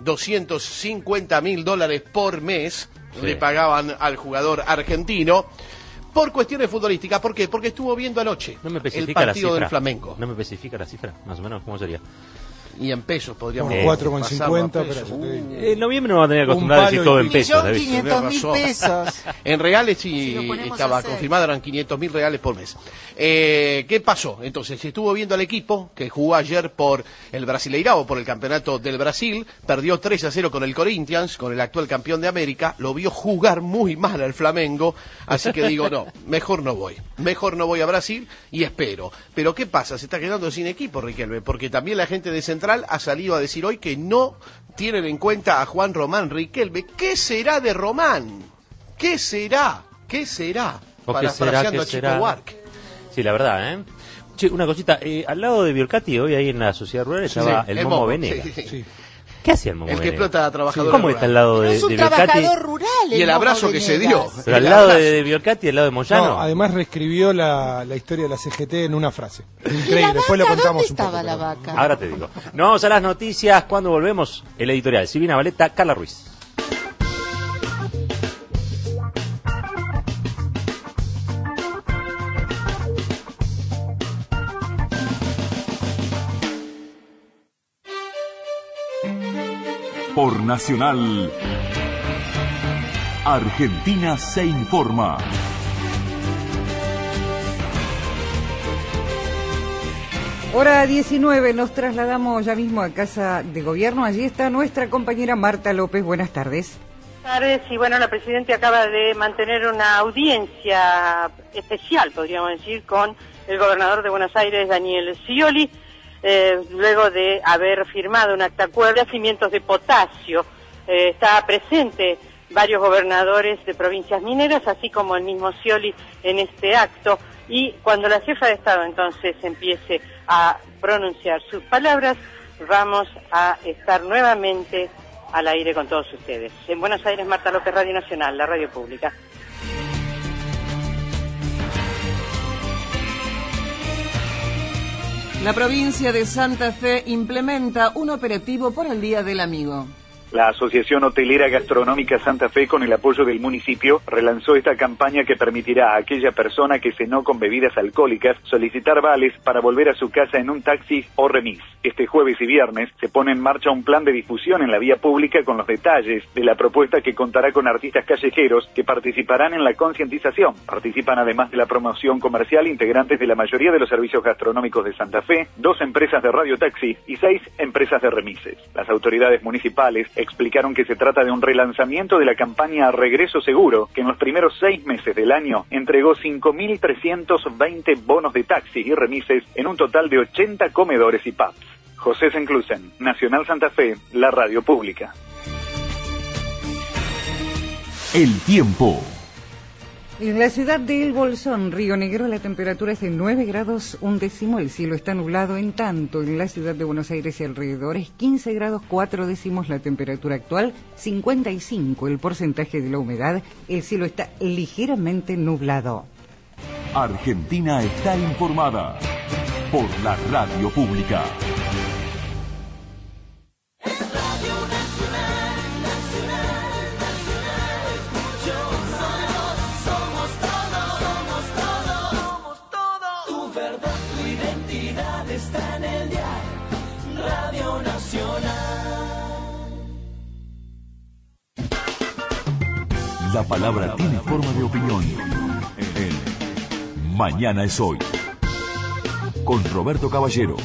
$250.000 por mes, le pagaban al jugador argentino, por cuestiones futbolísticas. ¿Por qué? Porque estuvo viendo anoche el partido del Flamengo. ¿No me especifica la cifra? Más o menos, ¿cómo sería? Y en pesos podríamos... 4,50, pero en noviembre no va a tener que acostumbrar a decir todo en pesos. 1.500.000 pesos. En reales sí estaba confirmado, eran $500.000 por mes. ¿Qué pasó? Entonces, estuvo viendo al equipo que jugó ayer por el Brasileirao, por el campeonato del Brasil, perdió 3-0 con el Corinthians, con el actual campeón de América, lo vio jugar muy mal al Flamengo, así que digo, no, mejor no voy a Brasil y espero. Pero ¿qué pasa? Se está quedando sin equipo Riquelme, porque también la gente de Central ha salido a decir hoy que no tienen en cuenta a Juan Román Riquelme. ¿Qué será de Román? ¿Qué será? Parafraseando a Chico Buarque. Sí, la verdad, ¿eh? Che, una cosita, al lado de Biolcati, hoy ahí en la Sociedad Rural estaba el Momo Venegas. Sí. ¿Qué hacía el Momo El que Venegas? explota a trabajadores ¿Cómo rurales. está al lado de Es un Biolcati? trabajador rural. Y el abrazo que se dio. Pero al lado de Biolcati, al lado de Moyano. No, además reescribió la historia de la CGT en una frase. Increíble, después lo contamos ¿Dónde un poco. estaba la vaca? Ahora te digo. No, vamos a las noticias. Cuando volvemos, el editorial Silvina Valeta, Carla Ruiz. Por Nacional, Argentina se informa. Hora 19, nos trasladamos ya mismo a Casa de Gobierno. Allí está nuestra compañera Marta López. Buenas tardes. Buenas tardes, y bueno, la Presidenta acaba de mantener una audiencia especial, podríamos decir, con el gobernador de Buenos Aires, Daniel Scioli, luego de haber firmado un acta de acuerdo de yacimientos de potasio. Está presente varios gobernadores de provincias mineras, así como el mismo Scioli en este acto, y cuando la jefa de Estado entonces empiece a pronunciar sus palabras, vamos a estar nuevamente al aire con todos ustedes. En Buenos Aires, Marta López, Radio Nacional, la radio pública. La provincia de Santa Fe implementa un operativo por el Día del Amigo. La Asociación Hotelera Gastronómica Santa Fe, con el apoyo del municipio, relanzó esta campaña que permitirá a aquella persona que cenó con bebidas alcohólicas solicitar vales para volver a su casa en un taxi o remis. Este jueves y viernes se pone en marcha un plan de difusión en la vía pública con los detalles de la propuesta, que contará con artistas callejeros que participarán en la concientización. Participan, además de la promoción comercial, integrantes de la mayoría de los servicios gastronómicos de Santa Fe, 2 empresas de radiotaxi y 6 empresas de remises. Las autoridades municipales explicaron que se trata de un relanzamiento de la campaña Regreso Seguro, que en los primeros 6 meses del año entregó 5.320 bonos de taxi y remises en un total de 80 comedores y pubs. José Senclusen, Nacional Santa Fe, la radio pública. El tiempo. En la ciudad de El Bolsón, Río Negro, la temperatura es de 9 grados 1 décimo, el cielo está nublado. En tanto, en la ciudad de Buenos Aires y alrededores, 15 grados 4 décimos la temperatura actual, 55 el porcentaje de la humedad, el cielo está ligeramente nublado. Argentina está informada por la radio pública. Está en el diario Radio Nacional. La palabra tiene forma de opinión en Mañana es hoy. Con Roberto Caballero.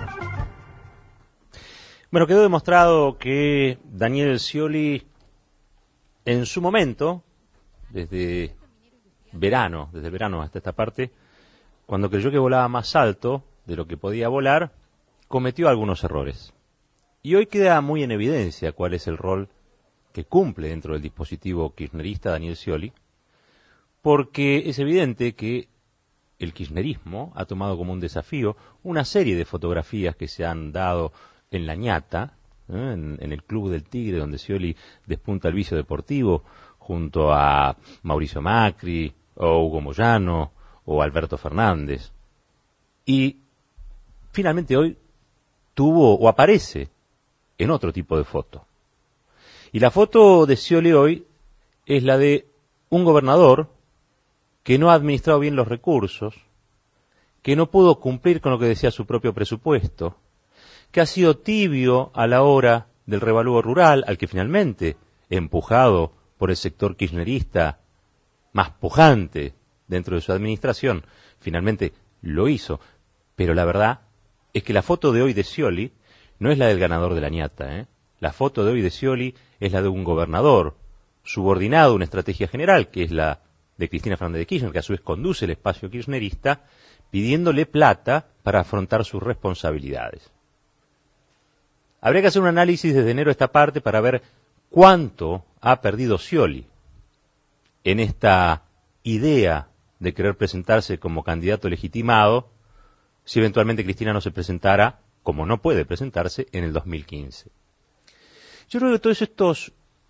Bueno, quedó demostrado que Daniel Scioli, en su momento, desde el verano hasta esta parte, cuando creyó que volaba más alto de lo que podía volar, cometió algunos errores. Y hoy queda muy en evidencia cuál es el rol que cumple dentro del dispositivo kirchnerista Daniel Scioli, porque es evidente que el kirchnerismo ha tomado como un desafío una serie de fotografías que se han dado en La Ñata, en el Club del Tigre, donde Scioli despunta el vicio deportivo, junto a Mauricio Macri, o Hugo Moyano, o Alberto Fernández. Y finalmente hoy tuvo o aparece en otro tipo de foto. Y la foto de Scioli hoy es la de un gobernador que no ha administrado bien los recursos, que no pudo cumplir con lo que decía su propio presupuesto, que ha sido tibio a la hora del revalúo rural, al que finalmente, empujado por el sector kirchnerista más pujante dentro de su administración, finalmente lo hizo. Pero la verdad es que la foto de hoy de Scioli no es la del ganador de La Ñata, La foto de hoy de Scioli es la de un gobernador subordinado a una estrategia general, que es la de Cristina Fernández de Kirchner, que a su vez conduce el espacio kirchnerista, pidiéndole plata para afrontar sus responsabilidades. Habría que hacer un análisis desde enero a esta parte para ver cuánto ha perdido Scioli en esta idea de querer presentarse como candidato legitimado si eventualmente Cristina no se presentara, como no puede presentarse, en el 2015. Yo creo que todos estos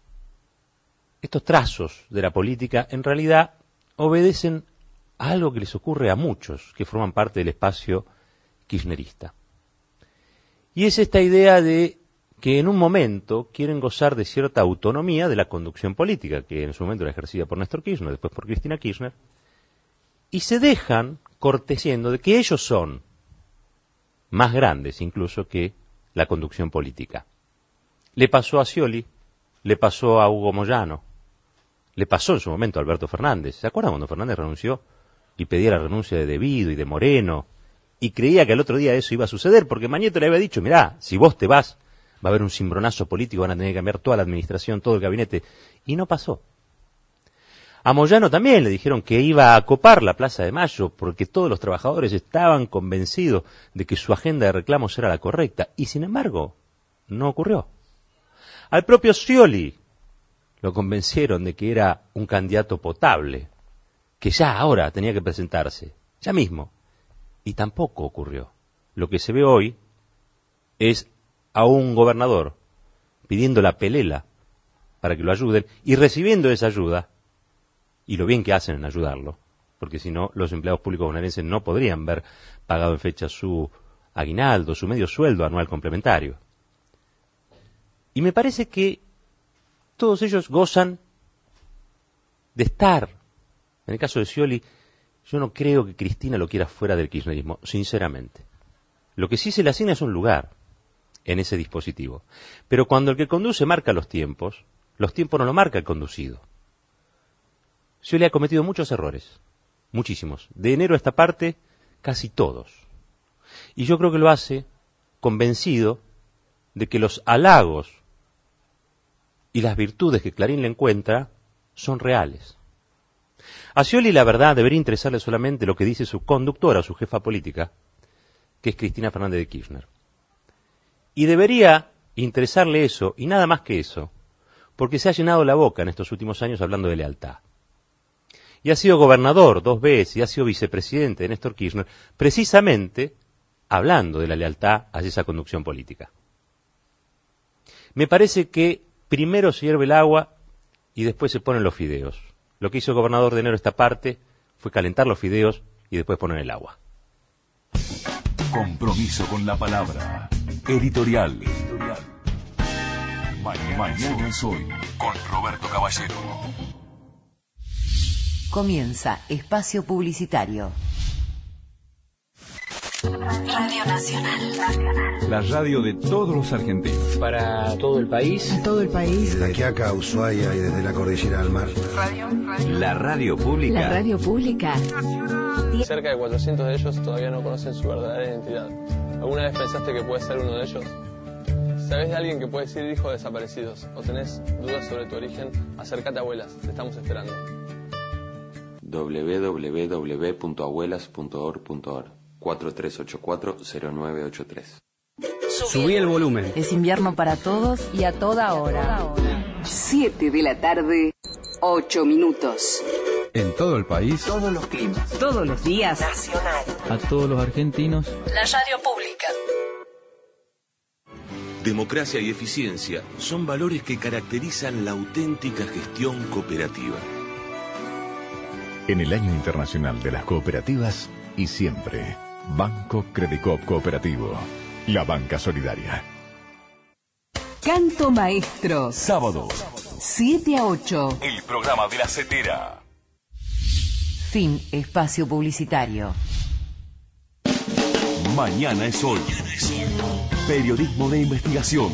trazos de la política en realidad obedecen a algo que les ocurre a muchos que forman parte del espacio kirchnerista. Y es esta idea de que en un momento quieren gozar de cierta autonomía de la conducción política, que en su momento era ejercida por Néstor Kirchner, después por Cristina Kirchner, y se dejan corteciendo de que ellos son más grandes incluso que la conducción política. Le pasó a Scioli, le pasó a Hugo Moyano, le pasó en su momento a Alberto Fernández. ¿Se acuerdan cuando Fernández renunció y pedía la renuncia de Devido y de Moreno? Y creía que al otro día eso iba a suceder, porque Mañeto le había dicho, mirá, si vos te vas, va a haber un cimbronazo político, van a tener que cambiar toda la administración, todo el gabinete. Y no pasó. A Moyano también le dijeron que iba a copar la Plaza de Mayo, porque todos los trabajadores estaban convencidos de que su agenda de reclamos era la correcta. Y sin embargo, no ocurrió. Al propio Scioli lo convencieron de que era un candidato potable, que ya ahora tenía que presentarse, ya mismo. Y tampoco ocurrió. Lo que se ve hoy es a un gobernador pidiendo la pelela para que lo ayuden y recibiendo esa ayuda, y lo bien que hacen en ayudarlo, porque si no, los empleados públicos bonaerenses no podrían ver pagado en fecha su aguinaldo, su medio sueldo anual complementario. Y me parece que todos ellos gozan de estar. En el caso de Scioli, yo no creo que Cristina lo quiera fuera del kirchnerismo, sinceramente. Lo que sí se le asigna es un lugar en ese dispositivo. Pero cuando el que conduce marca los tiempos no lo marca el conducido. Scioli ha cometido muchos errores, muchísimos. De enero a esta parte, casi todos. Y yo creo que lo hace convencido de que los halagos y las virtudes que Clarín le encuentra son reales. A Scioli, la verdad, debería interesarle solamente lo que dice su conductora, su jefa política, que es Cristina Fernández de Kirchner. Y debería interesarle eso, y nada más que eso, porque se ha llenado la boca en estos últimos años hablando de lealtad. Y ha sido gobernador 2 veces, y ha sido vicepresidente de Néstor Kirchner, precisamente hablando de la lealtad hacia esa conducción política. Me parece que primero se hierve el agua y después se ponen los fideos. Lo que hizo el gobernador de enero esta parte fue calentar los fideos y después poner el agua. Compromiso con la palabra. Editorial. Mañana es hoy. Con Roberto Caballero. Comienza Espacio Publicitario. Radio Nacional. La radio de todos los argentinos. Para todo el país. En todo el país. Desde Quiaca, Ushuaia y desde la cordillera al mar. Radio. La radio pública. La radio pública. Cerca de 400 de ellos todavía no conocen su verdadera identidad. ¿Alguna vez pensaste que puedes ser uno de ellos? ¿Sabes de alguien que puede ser hijo de desaparecidos? ¿O tenés dudas sobre tu origen? Acércate a Abuelas, te estamos esperando. www.abuelas.org.ar 4384-0983. Subí el volumen. Es invierno para todos y a toda hora. 7 de la tarde, 8 minutos. En todo el país. Todos los climas. Todos los días. Nacional. A todos los argentinos. La radio pública. Democracia y eficiencia son valores que caracterizan la auténtica gestión cooperativa. En el Año Internacional de las Cooperativas y siempre, Banco Credicop Cooperativo, la banca solidaria. Canto Maestro. Sábados, 7 a 8. el programa de la Cetera. Fin espacio publicitario. Mañana es hoy. Periodismo de investigación.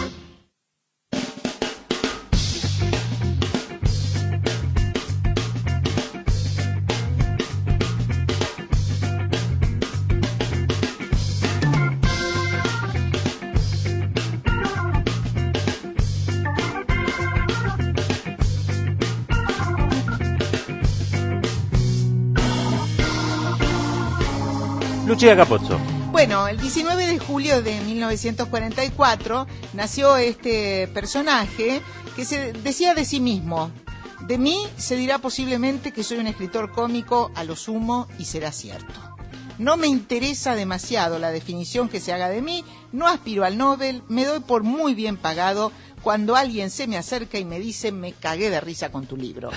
Lucía Capozzo. Bueno, el 19 de julio de 1944 nació este personaje que se decía de sí mismo: de mí se dirá posiblemente que soy un escritor cómico a lo sumo y será cierto. No me interesa demasiado la definición que se haga de mí, no aspiro al Nobel, me doy por muy bien pagado cuando alguien se me acerca y me dice me cagué de risa con tu libro.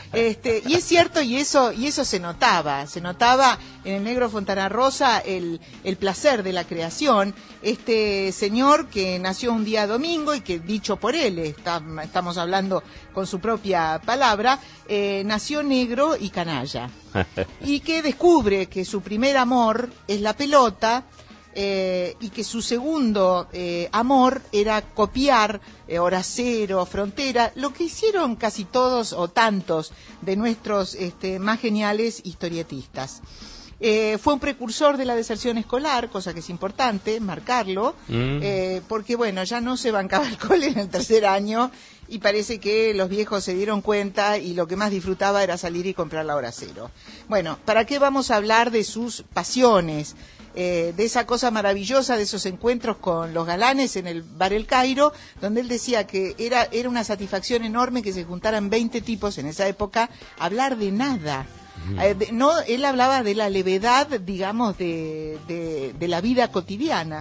Y es cierto, y eso se notaba en el Negro Fontana Rosa el placer de la creación. Este señor que nació un día domingo y que, dicho por él, estamos hablando con su propia palabra, nació negro y canalla, y que descubre que su primer amor es la pelota, y que su segundo amor era copiar Hora Cero, Frontera, lo que hicieron casi todos o tantos de nuestros más geniales historietistas. Fue un precursor de la deserción escolar, cosa que es importante marcarlo, porque bueno, ya no se bancaba el cole en el tercer año y parece que los viejos se dieron cuenta y lo que más disfrutaba era salir y comprar la Hora Cero. Bueno, ¿para qué vamos a hablar de sus pasiones? De esa cosa maravillosa de esos encuentros con los galanes en el bar El Cairo, donde él decía que era una satisfacción enorme que se juntaran 20 tipos en esa época a hablar de nada. Él hablaba de la levedad, digamos, de la vida cotidiana.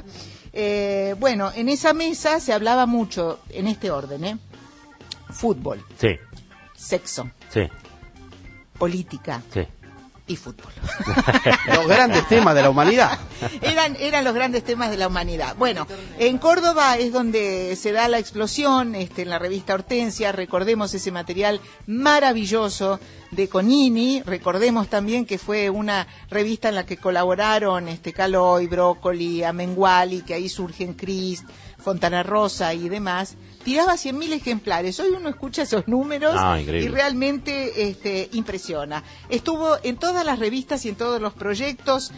Bueno, en esa mesa se hablaba mucho en este orden, fútbol, sí, sexo, sí, política, sí, y fútbol. Los grandes temas de la humanidad. Eran los grandes temas de la humanidad. Bueno, en Córdoba es donde se da la explosión, en la revista Hortensia. Recordemos ese material maravilloso de Conini. Recordemos también que fue una revista en la que colaboraron Caloi, Brócoli, Amenguali, que ahí surgen Crist, Fontana Rosa y demás. Tiraba 100.000 ejemplares. Hoy uno escucha esos números y realmente impresiona. Estuvo en todas las revistas y en todos los proyectos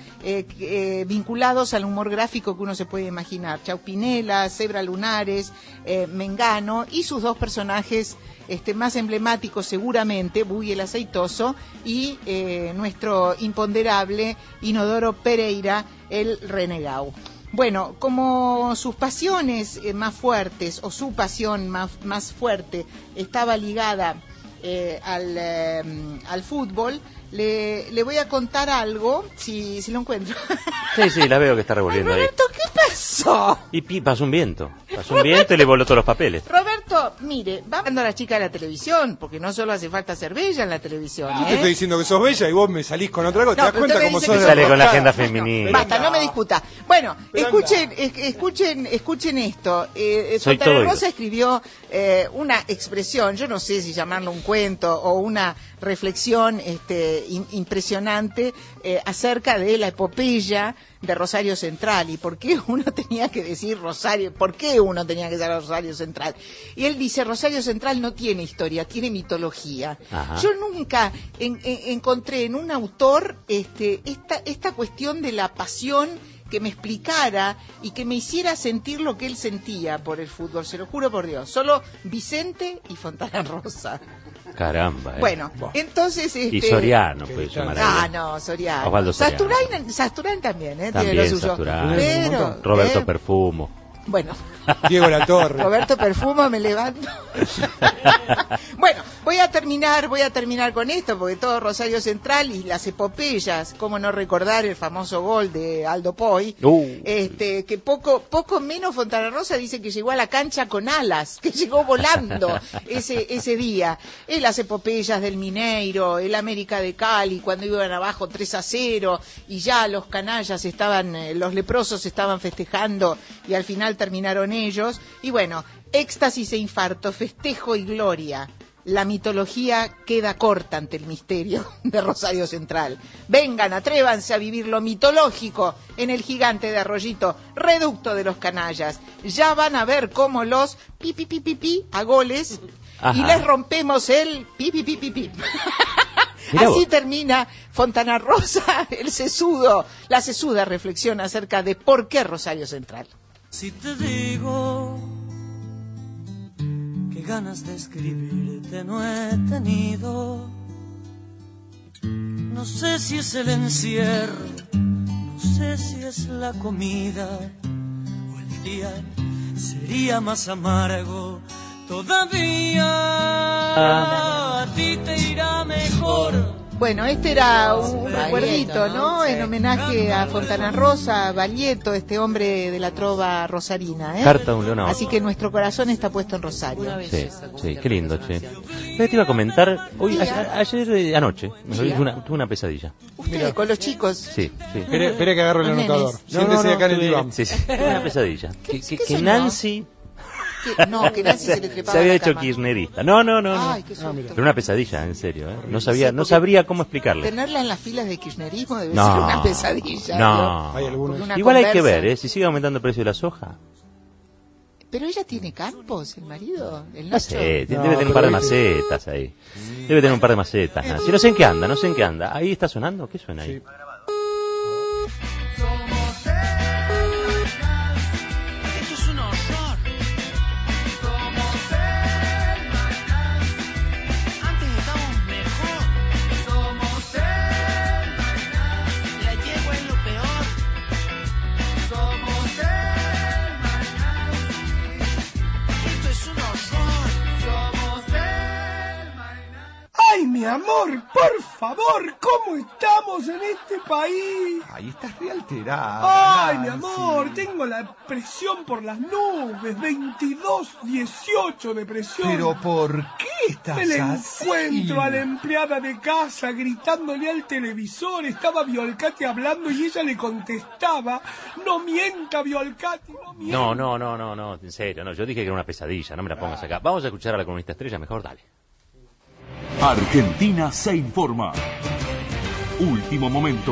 vinculados al humor gráfico que uno se puede imaginar. Chaupinela, Zebra Lunares, Mengano y sus dos personajes más emblemáticos seguramente, Buggy el Aceitoso y nuestro imponderable Inodoro Pereira, el Renegado. Bueno, como sus pasiones más fuertes, o su pasión más fuerte, estaba ligada al fútbol, le voy a contar algo, si lo encuentro. Sí, la veo que está revolviendo. Ay, Roberto, ¿qué pasó? Y pasó un viento y le voló todos los papeles. Roberto, mire, va dando a la chica de la televisión, porque no solo hace falta ser bella en la televisión. Yo te estoy diciendo que sos bella y vos me salís con otra cosa. ¿Te das cuenta cómo sos? Sale con la agenda femenina. Basta, no me discuta. Bueno, escuchen esto. Fontana Rosa escribió una expresión, yo no sé si llamarlo un cuento o una reflexión impresionante acerca de la epopeya de Rosario Central y por qué uno tenía que decir Rosario, por qué uno tenía que decir Rosario Central. Y él dice, Rosario Central no tiene historia, tiene mitología. Ajá. Yo nunca encontré en un autor esta cuestión de la pasión que me explicara y que me hiciera sentir lo que él sentía por el fútbol, se lo juro por Dios. Solo Vicente y Fontana Rosa. Caramba. Bueno, entonces... Y Soriano puede llamar. No, Soriano. Osvaldo Soriano. Sasturán también, tiene También lo suyo. Sasturán. Pero, Roberto Perfumo. Bueno. Diego Latorre. Roberto Perfumo, me levanto. Bueno, voy a terminar con esto, porque todo Rosario Central y las epopeyas, cómo no recordar el famoso gol de Aldo Poi, que poco menos Fontana Rosa dice que llegó a la cancha con alas, que llegó volando ese día. Las epopeyas del Mineiro, el América de Cali, cuando iban abajo 3-0, y ya los canallas los leprosos estaban festejando, y al final terminaron ellos, y bueno, éxtasis e infarto, festejo y gloria. La mitología queda corta ante el misterio de Rosario Central. Vengan, atrévanse a vivir lo mitológico en el Gigante de Arroyito, reducto de los canallas. Ya van a ver cómo los pi a goles. Ajá. Y les rompemos el pi. Así termina Fontana Rosa, la sesuda reflexión acerca de por qué Rosario Central. Si te digo que ganas de escribirte no he tenido, no sé si es el encierro, no sé si es la comida o el día sería más amargo todavía. A ti te irá mejor. Bueno, este era un recuerdito, ¿no? En homenaje a Fontana Rosa, Baglietto, este hombre de la trova rosarina, Carta de un león. Así que nuestro corazón está puesto en Rosario. Sí, qué lindo, che. Te iba a comentar, anoche, tuve una pesadilla. ¿Usted con los chicos? Sí. Espere que agarro el anotador. Siéntese acá en el diván. Sí, una pesadilla. Que Nancy... que Nancy se le trepaba. Se había a la hecho cama. kirchnerista. No. Ay, qué susto. Pero una pesadilla, en serio, No sabría cómo explicarle. Tenerla en las filas de kirchnerismo debe ser una pesadilla. No. Igual hay que ver, si sigue aumentando el precio de la soja. Pero ella tiene campos, el marido, el No Nacho. sé, debe tener un par de macetas ahí. Debe tener un par de macetas. Si no sé en qué anda. Ahí está sonando, ¿qué suena ahí? Sí. ¡Ay, mi amor! ¡Por favor! ¿Cómo estamos en este país? Ay, estás re alterada. ¡Ay, mi amor! Tengo la presión por las nubes. 22,18 de presión. ¿Pero por qué estás Me la así? encuentro a la empleada de casa gritándole al televisor. Estaba Violcati hablando y ella le contestaba. No mienta, Violcati, no mienta. No, en serio, no. Yo dije que era una pesadilla, no me la pongas acá. Vamos a escuchar a la columnista estrella, mejor, dale. Argentina se informa. Último momento.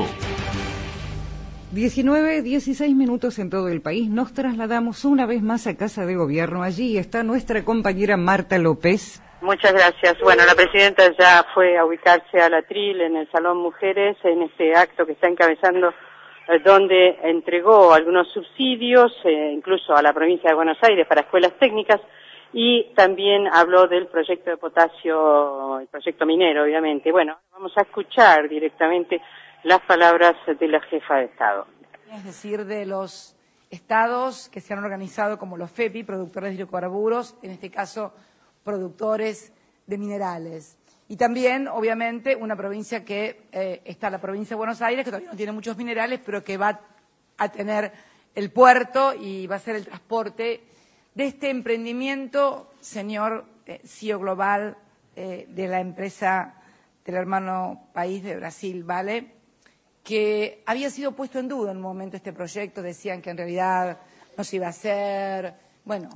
19:16 minutos en todo el país. Nos trasladamos una vez más a Casa de Gobierno. Allí está nuestra compañera Marta López. Muchas gracias. Bueno, la presidenta ya fue a ubicarse al atril en el Salón Mujeres en este acto que está encabezando, donde entregó algunos subsidios, incluso a la provincia de Buenos Aires para escuelas técnicas, y también habló del proyecto de potasio, el proyecto minero, obviamente. Bueno, vamos a escuchar directamente las palabras de la jefa de Estado. Es decir, de los estados que se han organizado como los FEPI, productores de hidrocarburos, en este caso productores de minerales. Y también, obviamente, una provincia que está la provincia de Buenos Aires, que todavía no tiene muchos minerales, pero que va a tener el puerto y va a ser el transporte de este emprendimiento, señor CEO global de la empresa del hermano país de Brasil, ¿vale? Que había sido puesto en duda en un momento este proyecto, decían que en realidad no se iba a hacer. Bueno,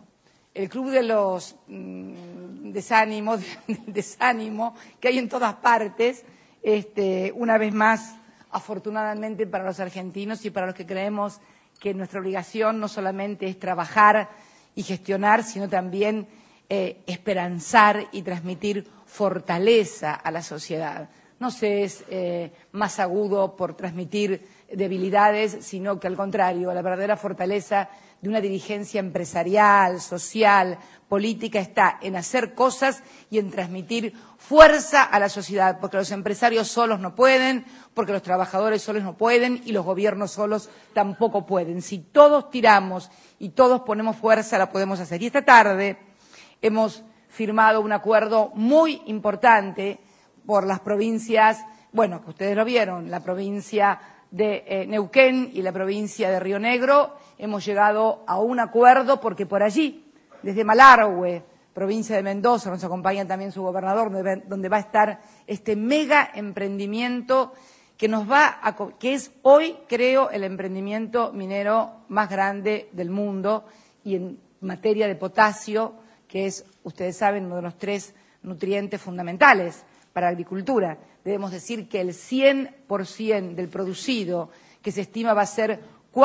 el club de los desánimo que hay en todas partes, una vez más, afortunadamente para los argentinos y para los que creemos que nuestra obligación no solamente es trabajar y gestionar, sino también esperanzar y transmitir fortaleza a la sociedad. No se es más agudo por transmitir debilidades, sino que al contrario, la verdadera fortaleza de una dirigencia empresarial, social, política está en hacer cosas y en transmitir fuerza a la sociedad, porque los empresarios solos no pueden, porque los trabajadores solos no pueden y los gobiernos solos tampoco pueden. Si todos tiramos y todos ponemos fuerza, la podemos hacer. Y esta tarde hemos firmado un acuerdo muy importante por las provincias, bueno, que ustedes lo vieron, la provincia de Neuquén y la provincia de Río Negro. Hemos llegado a un acuerdo porque por allí, desde Malargüe, provincia de Mendoza, nos acompaña también su gobernador, donde va a estar este mega emprendimiento que es hoy, creo, el emprendimiento minero más grande del mundo y en materia de potasio, que es, ustedes saben, uno de los 3 nutrientes fundamentales para la agricultura. Debemos decir que el 100% del producido, que se estima va a ser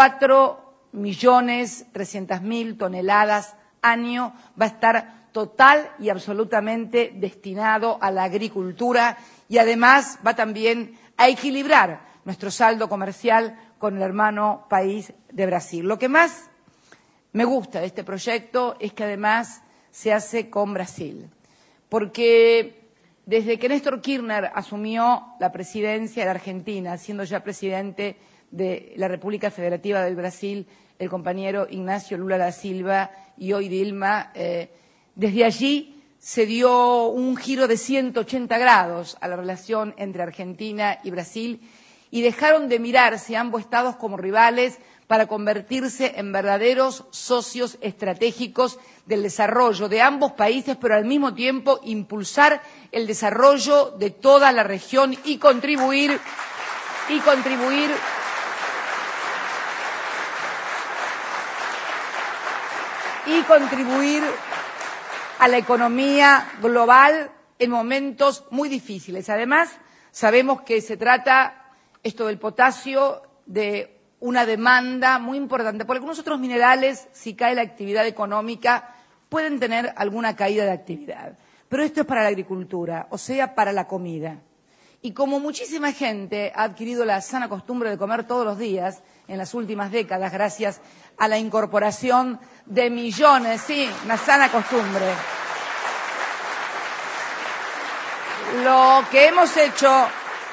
4.300.000 toneladas año, va a estar total y absolutamente destinado a la agricultura y además va también a equilibrar nuestro saldo comercial con el hermano país de Brasil. Lo que más me gusta de este proyecto es que además se hace con Brasil, porque desde que Néstor Kirchner asumió la presidencia de Argentina, siendo ya presidente de la República Federativa del Brasil, el compañero Ignacio Lula da Silva y hoy Dilma, desde allí se dio un giro de 180 grados a la relación entre Argentina y Brasil y dejaron de mirarse ambos estados como rivales para convertirse en verdaderos socios estratégicos del desarrollo de ambos países, pero al mismo tiempo impulsar el desarrollo de toda la región y contribuir a la economía global en momentos muy difíciles. Además, sabemos que se trata, esto del potasio, de una demanda muy importante, porque algunos otros minerales, si cae la actividad económica, pueden tener alguna caída de actividad. Pero esto es para la agricultura, o sea, para la comida. Y como muchísima gente ha adquirido la sana costumbre de comer todos los días en las últimas décadas, gracias a la incorporación de millones, sí, una sana costumbre. Lo que hemos hecho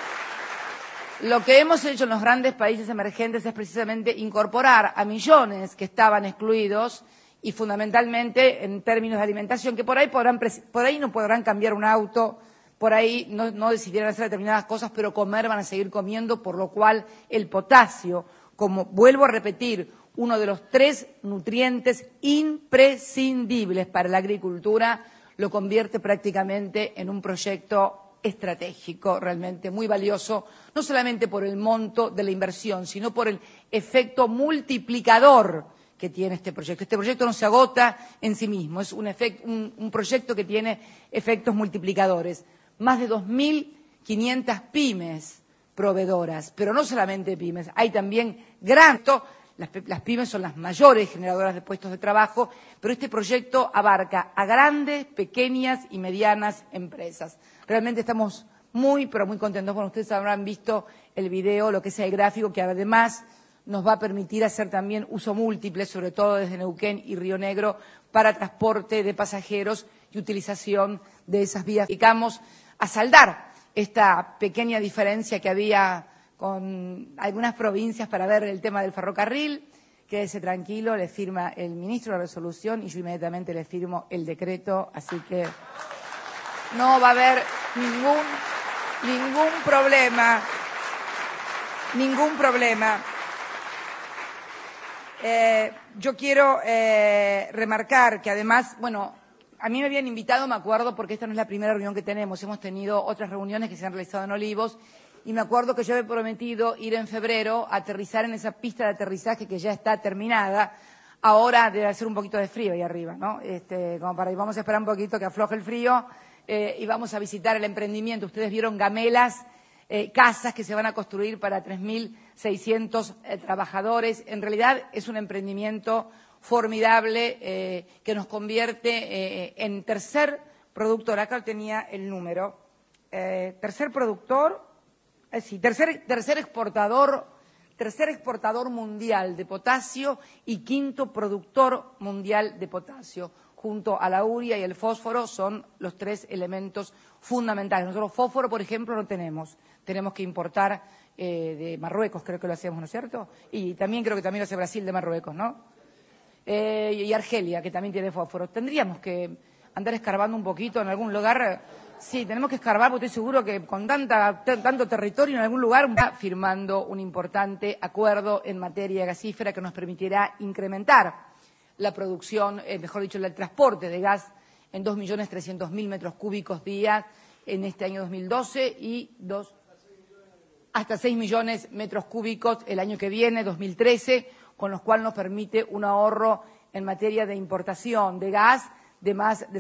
en los grandes países emergentes es precisamente incorporar a millones que estaban excluidos y fundamentalmente en términos de alimentación, que por ahí no podrán cambiar un auto, por ahí no decidieron hacer determinadas cosas, pero comer van a seguir comiendo, por lo cual el potasio, como vuelvo a repetir, uno de los 3 nutrientes imprescindibles para la agricultura, lo convierte prácticamente en un proyecto estratégico, realmente muy valioso, no solamente por el monto de la inversión, sino por el efecto multiplicador que tiene este proyecto. Este proyecto no se agota en sí mismo, es un proyecto que tiene efectos multiplicadores. Más de 2.500 pymes proveedoras, pero no solamente pymes, hay también las pymes son las mayores generadoras de puestos de trabajo, pero este proyecto abarca a grandes, pequeñas y medianas empresas. Realmente estamos muy, pero muy contentos. Bueno, ustedes habrán visto el video, lo que es el gráfico, que además nos va a permitir hacer también uso múltiple, sobre todo desde Neuquén y Río Negro, para transporte de pasajeros y utilización de esas vías. Dedicamos a saldar esta pequeña diferencia que había con algunas provincias para ver el tema del ferrocarril. Quédese tranquilo, le firma el ministro la resolución y yo inmediatamente le firmo el decreto, así que no va a haber ningún problema. Yo quiero remarcar que además, bueno, a mí me habían invitado, me acuerdo, porque esta no es la primera reunión que tenemos, hemos tenido otras reuniones que se han realizado en Olivos, y me acuerdo que yo había prometido ir en febrero a aterrizar en esa pista de aterrizaje que ya está terminada, Ahora debe hacer un poquito de frío ahí arriba, ¿no? Como para, vamos a esperar un poquito que afloje el frío y vamos a visitar el emprendimiento. Ustedes vieron gamelas, casas que se van a construir para 3.600 trabajadores. En realidad es un emprendimiento formidable que nos convierte en tercer productor. Acá tenía el número. Tercer productor, tercer exportador mundial de potasio y quinto productor mundial de potasio. Junto a la urea y el fósforo son los tres elementos fundamentales. Nosotros fósforo, por ejemplo, no tenemos. Tenemos que importar de Marruecos, creo que lo hacemos, ¿no es cierto? Y también creo que también lo hace Brasil de Marruecos, ¿no? Y Argelia, que también tiene fósforo. Tendríamos que andar escarbando un poquito en algún lugar. Sí, tenemos que escarbar, porque estoy seguro que con tanto territorio en algún lugar está firmando un importante acuerdo en materia gasífera que nos permitirá incrementar la producción, mejor dicho, el transporte de gas en 2.300.000 metros cúbicos día en este año 2012 y hasta 6 millones metros cúbicos el año que viene, 2013, con lo cual nos permite un ahorro en materia de importación de gas de más de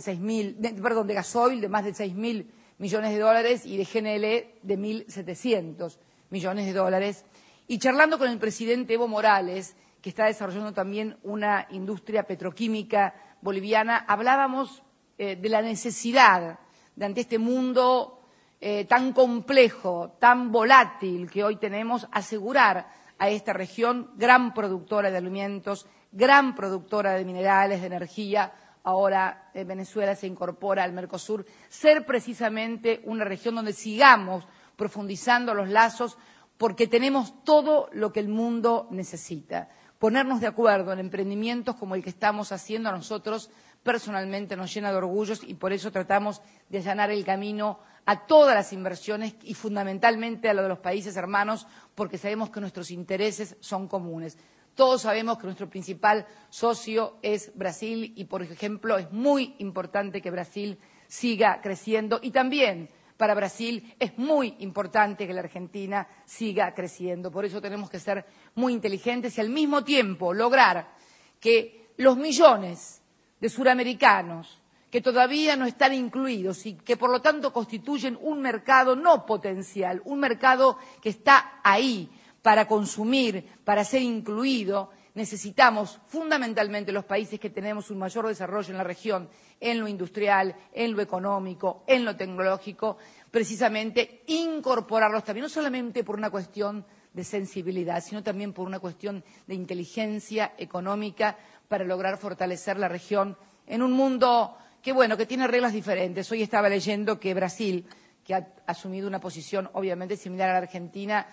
de gasoil de más de 6.000 millones de dólares y de GNL de 1.700 millones de dólares. Y charlando con el presidente Evo Morales, que está desarrollando también una industria petroquímica boliviana, hablábamos de la necesidad de, ante este mundo tan complejo, tan volátil que hoy tenemos, asegurar a esta región, gran productora de alimentos, gran productora de minerales, de energía. Ahora Venezuela se incorpora al Mercosur, ser precisamente una región donde sigamos profundizando los lazos porque tenemos todo lo que el mundo necesita. Ponernos de acuerdo en emprendimientos como el que estamos haciendo a nosotros personalmente nos llena de orgullos y por eso tratamos de allanar el camino a todas las inversiones y fundamentalmente a lo de los países hermanos porque sabemos que nuestros intereses son comunes. Todos sabemos que nuestro principal socio es Brasil y, por ejemplo, es muy importante que Brasil siga creciendo y también para Brasil es muy importante que la Argentina siga creciendo. Por eso tenemos que ser muy inteligentes y al mismo tiempo lograr que los millones de suramericanos que todavía no están incluidos y que por lo tanto constituyen un mercado no potencial, un mercado que está ahí para consumir, para ser incluido, necesitamos fundamentalmente los países que tenemos un mayor desarrollo en la región, en lo industrial, en lo económico, en lo tecnológico, precisamente incorporarlos también, no solamente por una cuestión de sensibilidad, sino también por una cuestión de inteligencia económica para lograr fortalecer la región en un mundo que, bueno, que tiene reglas diferentes. Hoy estaba leyendo que Brasil, que ha asumido una posición obviamente similar a la Argentina,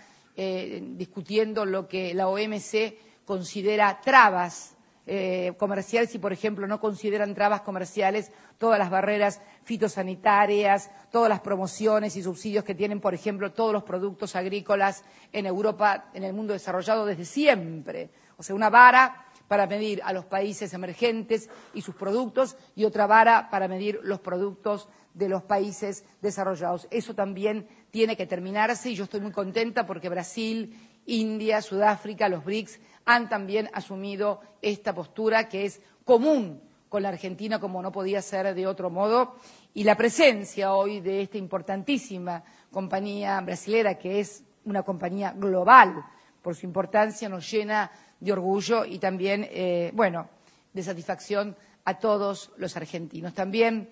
discutiendo lo que la OMC considera trabas comerciales y, por ejemplo, no consideran trabas comerciales todas las barreras fitosanitarias, todas las promociones y subsidios que tienen, por ejemplo, todos los productos agrícolas en Europa, en el mundo desarrollado desde siempre. O sea, una vara para medir a los países emergentes y sus productos y otra vara para medir los productos de los países desarrollados. Eso también tiene que terminarse y yo estoy muy contenta porque Brasil, India, Sudáfrica, los BRICS han también asumido esta postura que es común con la Argentina como no podía ser de otro modo y la presencia hoy de esta importantísima compañía brasilera que es una compañía global por su importancia nos llena de orgullo y también, de satisfacción a todos los argentinos. También,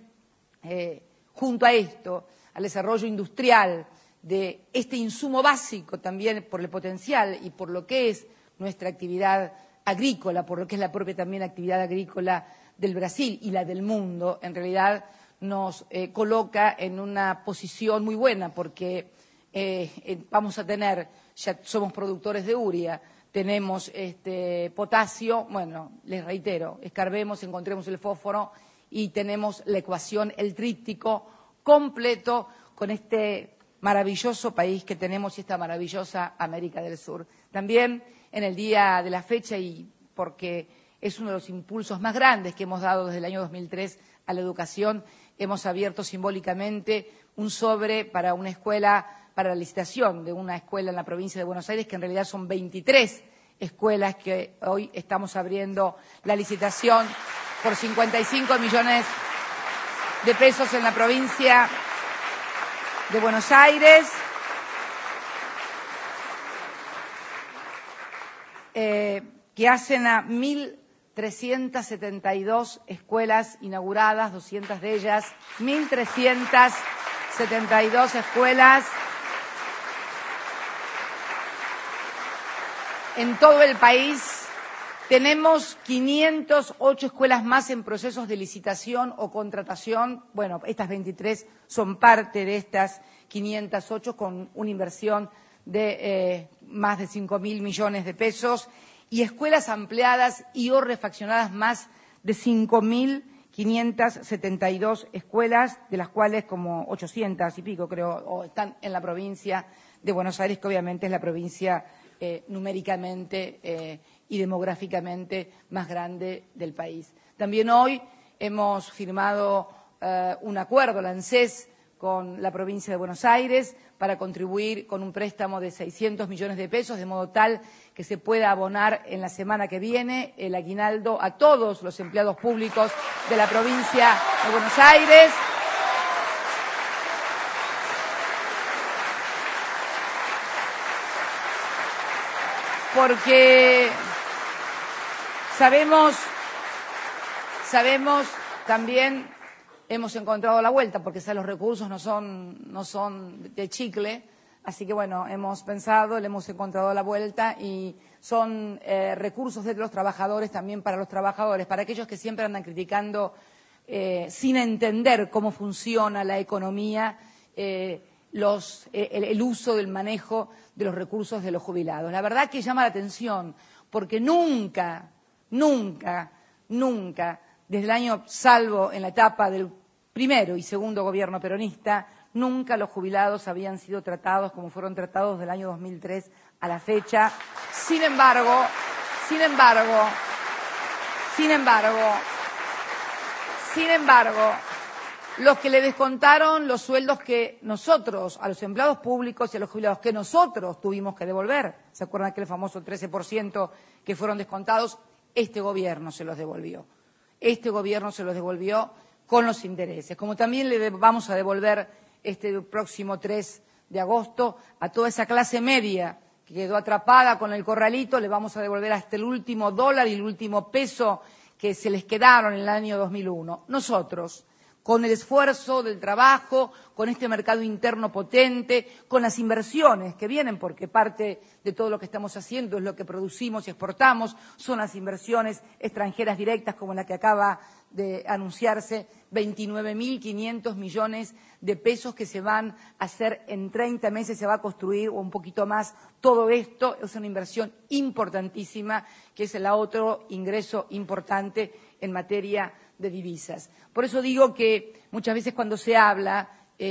junto a esto, al desarrollo industrial de este insumo básico, también por el potencial y por lo que es nuestra actividad agrícola, por lo que es la propia también actividad agrícola del Brasil y la del mundo, en realidad nos coloca en una posición muy buena porque vamos a tener, ya somos productores de urea, tenemos potasio, bueno, les reitero, escarbemos, encontremos el fósforo y tenemos la ecuación, el tríptico completo con este maravilloso país que tenemos y esta maravillosa América del Sur. También en el día de la fecha y porque es uno de los impulsos más grandes que hemos dado desde el año 2003 a la educación, hemos abierto simbólicamente un sobre para una escuela, para la licitación de una escuela en la provincia de Buenos Aires, que en realidad son 23 escuelas que hoy estamos abriendo la licitación por 55 millones de pesos en la provincia de Buenos Aires. Que hacen a 1.372 escuelas inauguradas, 200 de ellas, 1.372 escuelas en todo el país. Tenemos 508 escuelas más en procesos de licitación o contratación. Bueno, estas 23 son parte de estas 508 con una inversión de más de 5.000 millones de pesos y escuelas ampliadas y o refaccionadas más de 5.572 escuelas, de las cuales como 800 y pico creo están en la provincia de Buenos Aires, que obviamente es la provincia numéricamente y demográficamente más grande del país. También hoy hemos firmado un acuerdo, la ANSES, con la provincia de Buenos Aires para contribuir con un préstamo de 600 millones de pesos, de modo tal que se pueda abonar en la semana que viene el aguinaldo a todos los empleados públicos de la provincia de Buenos Aires. Porque sabemos también, hemos encontrado la vuelta, porque los recursos no son de chicle, así que bueno, hemos pensado, le hemos encontrado la vuelta y son recursos de los trabajadores también para los trabajadores, para aquellos que siempre andan criticando sin entender cómo funciona la economía, el uso del manejo de los recursos de los jubilados. La verdad que llama la atención, porque nunca, desde el año, salvo en la etapa del primero y segundo gobierno peronista, nunca los jubilados habían sido tratados como fueron tratados del año 2003 a la fecha. Sin embargo, los que le descontaron los sueldos que nosotros, a los empleados públicos y a los jubilados, que nosotros tuvimos que devolver, ¿se acuerdan aquel famoso 13% que fueron descontados? Este gobierno se los devolvió. Este gobierno se los devolvió con los intereses. Como también le vamos a devolver este próximo 3 de agosto a toda esa clase media que quedó atrapada con el corralito, le vamos a devolver hasta el último dólar y el último peso que se les quedaron en el año 2001. Nosotros, con el esfuerzo del trabajo, con este mercado interno potente, con las inversiones que vienen, porque parte de todo lo que estamos haciendo es lo que producimos y exportamos, son las inversiones extranjeras directas como la que acaba de anunciarse, 29.500 millones de pesos que se van a hacer en 30 meses, se va a construir o un poquito más. Todo esto es una inversión importantísima, que es el otro ingreso importante en materia de divisas. Por eso digo que muchas veces cuando se habla,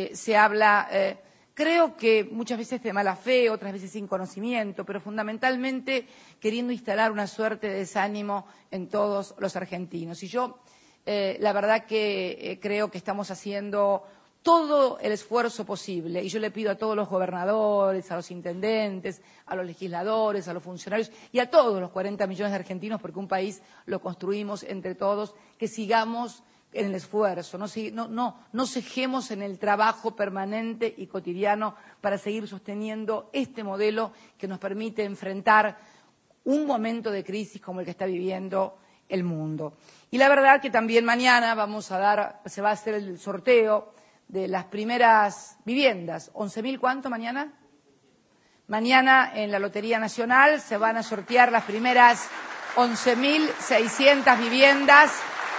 creo que muchas veces de mala fe, otras veces sin conocimiento, pero fundamentalmente queriendo instalar una suerte de desánimo en todos los argentinos. Y yo, la verdad que creo que estamos haciendo todo el esfuerzo posible, y yo le pido a todos los gobernadores, a los intendentes, a los legisladores, a los funcionarios y a todos los 40 millones de argentinos, porque un país lo construimos entre todos, que sigamos en el esfuerzo, no cejemos en el trabajo permanente y cotidiano para seguir sosteniendo este modelo que nos permite enfrentar un momento de crisis como el que está viviendo el mundo. Y la verdad que también mañana se va a hacer el sorteo de las primeras viviendas. ¿11.000 cuánto mañana? Mañana en la Lotería Nacional se van a sortear las primeras 11.600 viviendas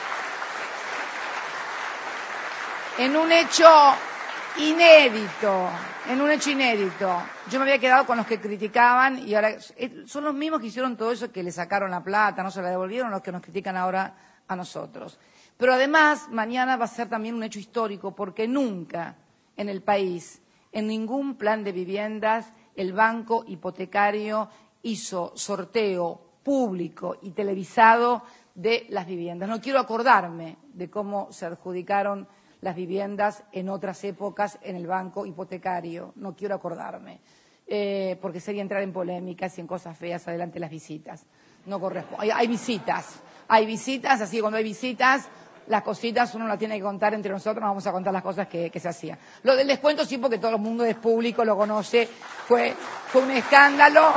en un hecho inédito. Yo me había quedado con los que criticaban y ahora son los mismos que hicieron todo eso, que le sacaron la plata, no se la devolvieron, los que nos critican ahora a nosotros. Pero además, mañana va a ser también un hecho histórico, porque nunca en el país, en ningún plan de viviendas, el Banco Hipotecario hizo sorteo público y televisado de las viviendas. No quiero acordarme de cómo se adjudicaron las viviendas en otras épocas en el Banco Hipotecario, no quiero acordarme. porque sería entrar en polémicas y en cosas feas adelante de las visitas. No corresponde. Hay visitas, así que cuando hay visitas, las cositas uno las tiene que contar entre nosotros, nos vamos a contar las cosas que se hacían. Lo del descuento sí, porque todo el mundo es público, lo conoce, fue un escándalo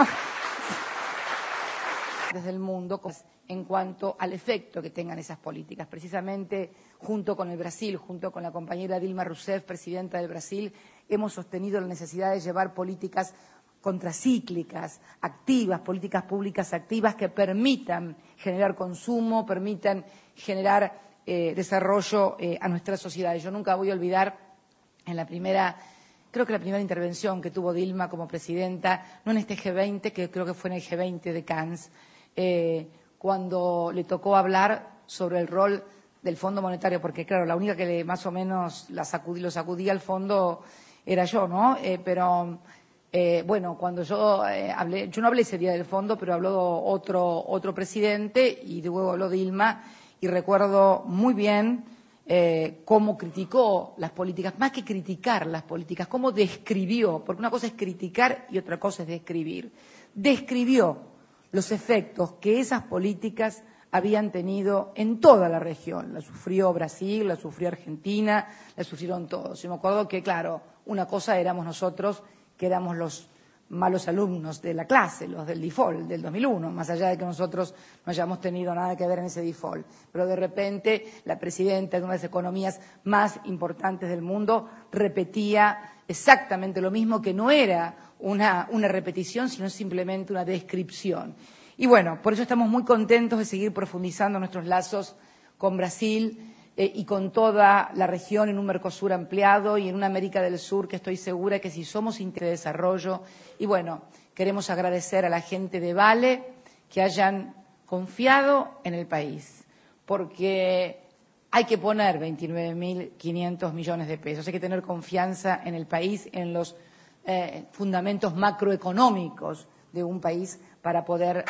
desde el mundo en cuanto al efecto que tengan esas políticas. Precisamente junto con el Brasil, junto con la compañera Dilma Rousseff, presidenta del Brasil, hemos sostenido la necesidad de llevar políticas contracíclicas, activas, políticas públicas activas que permitan generar consumo, permitan generar desarrollo a nuestras sociedades. Yo nunca voy a olvidar creo que la primera intervención que tuvo Dilma como presidenta, no en este G20, que creo que fue en el G20 de Cannes, cuando le tocó hablar sobre el rol del Fondo Monetario, porque claro, la única que más o menos lo sacudía al fondo era yo, ¿no? Bueno, cuando yo no hablé ese día del fondo, pero habló otro presidente y luego habló Dilma, y recuerdo muy bien cómo criticó las políticas, más que criticar las políticas, cómo describió, porque una cosa es criticar y otra cosa es describir. Describió los efectos que esas políticas habían tenido en toda la región. La sufrió Brasil, la sufrió Argentina, la sufrieron todos. Yo me acuerdo que, claro, una cosa éramos nosotros, que éramos los malos alumnos de la clase, los del default del 2001, más allá de que nosotros no hayamos tenido nada que ver en ese default. Pero de repente la presidenta de una de las economías más importantes del mundo repetía exactamente lo mismo, que no era una repetición, sino simplemente una descripción. Y bueno, por eso estamos muy contentos de seguir profundizando nuestros lazos con Brasil y con toda la región en un Mercosur ampliado y en una América del Sur que estoy segura que si somos de desarrollo. Y bueno, queremos agradecer a la gente de Vale que hayan confiado en el país, porque hay que poner 29.500 millones de pesos, hay que tener confianza en el país, en los fundamentos macroeconómicos de un país para poder...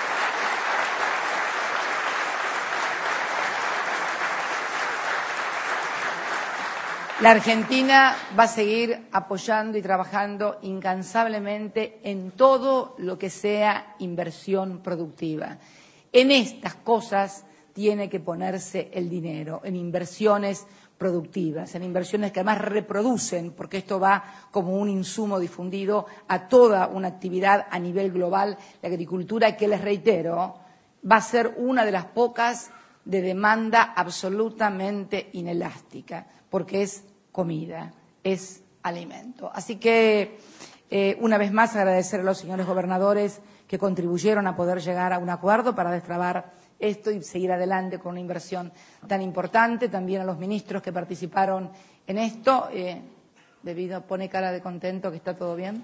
La Argentina va a seguir apoyando y trabajando incansablemente en todo lo que sea inversión productiva. En estas cosas tiene que ponerse el dinero, en inversiones productivas, en inversiones que además reproducen, porque esto va como un insumo difundido a toda una actividad a nivel global, la agricultura, que les reitero, va a ser una de las pocas de demanda absolutamente inelástica, porque es comida, es alimento. Así que, una vez más, agradecer a los señores gobernadores que contribuyeron a poder llegar a un acuerdo para destrabar esto y seguir adelante con una inversión tan importante. También a los ministros que participaron en esto. Pone cara de contento, que está todo bien.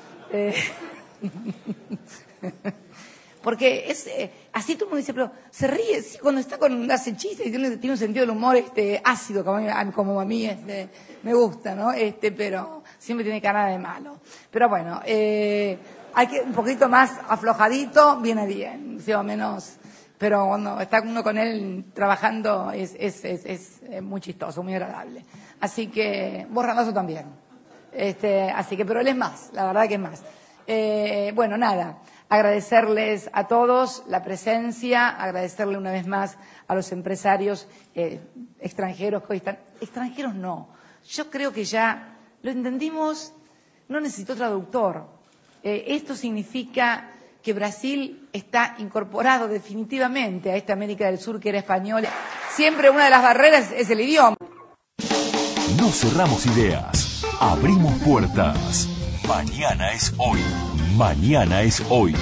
Porque es así, todo el mundo dice, pero se ríe, sí, cuando está hace chistes y tiene un sentido del humor ácido, como a mí me gusta, ¿no? Pero siempre tiene cara de malo. Pero bueno, hay que un poquito más aflojadito, viene bien, más o menos. Pero cuando está uno con él trabajando es muy chistoso, muy agradable. Así que, vos Randazzo también. Pero él es más, la verdad que es más. Bueno, nada. Agradecerles a todos la presencia, agradecerle una vez más a los empresarios extranjeros que hoy están... Extranjeros no, yo creo que ya lo entendimos, no necesito traductor. Esto significa que Brasil está incorporado definitivamente a esta América del Sur que era española. Siempre una de las barreras es el idioma. No cerramos ideas, abrimos puertas. Mañana es hoy. Mañana es hoy.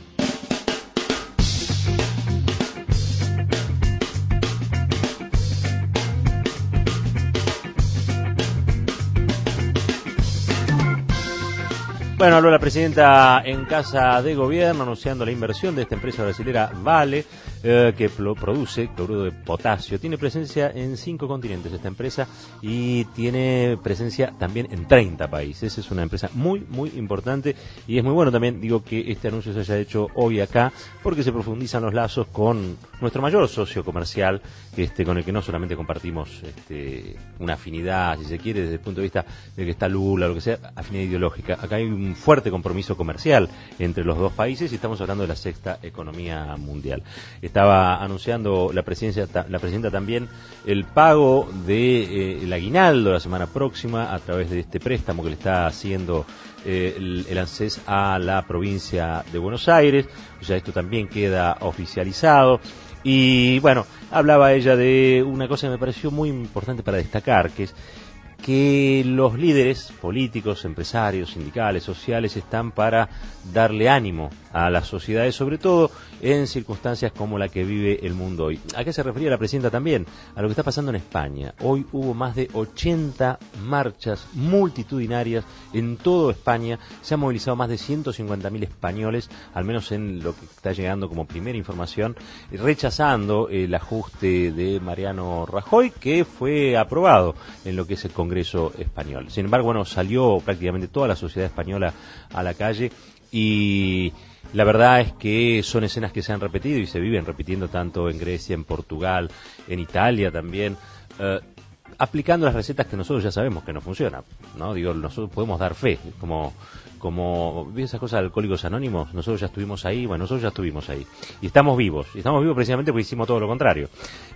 Bueno, habló la presidenta en Casa de Gobierno anunciando la inversión de esta empresa brasilera Vale, que produce cloruro de potasio. Tiene presencia en 5 continentes esta empresa y tiene presencia también en 30 países. Es una empresa muy, muy importante y es muy bueno también, digo, que este anuncio se haya hecho hoy acá, porque se profundizan los lazos con nuestro mayor socio comercial, con el que no solamente compartimos una afinidad, si se quiere, desde el punto de vista de que está Lula, lo que sea, afinidad ideológica. Acá hay un un fuerte compromiso comercial entre los dos países y estamos hablando de la sexta economía mundial. Estaba anunciando la presidenta también el pago de el aguinaldo la semana próxima a través de este préstamo que le está haciendo el ANSES a la provincia de Buenos Aires. O sea, esto también queda oficializado. Y bueno, hablaba ella de una cosa que me pareció muy importante para destacar, que es que los líderes políticos, empresarios, sindicales, sociales están para darle ánimo a las sociedades, sobre todo en circunstancias como la que vive el mundo hoy. ¿A qué se refería la presidenta también? A lo que está pasando en España. Hoy hubo más de 80 marchas multitudinarias en toda España. Se han movilizado más de 150.000 españoles, al menos en lo que está llegando como primera información, rechazando el ajuste de Mariano Rajoy, que fue aprobado en lo que es el Congreso español. Sin embargo, bueno, salió prácticamente toda la sociedad española a la calle y la verdad es que son escenas que se han repetido y se viven repitiendo tanto en Grecia, en Portugal, en Italia también, aplicando las recetas que nosotros ya sabemos que no funcionan, ¿no? Digo, nosotros podemos dar fe, como ¿ves esas cosas de Alcohólicos Anónimos? Nosotros ya estuvimos ahí, bueno, nosotros ya estuvimos ahí. Y estamos vivos precisamente porque hicimos todo lo contrario.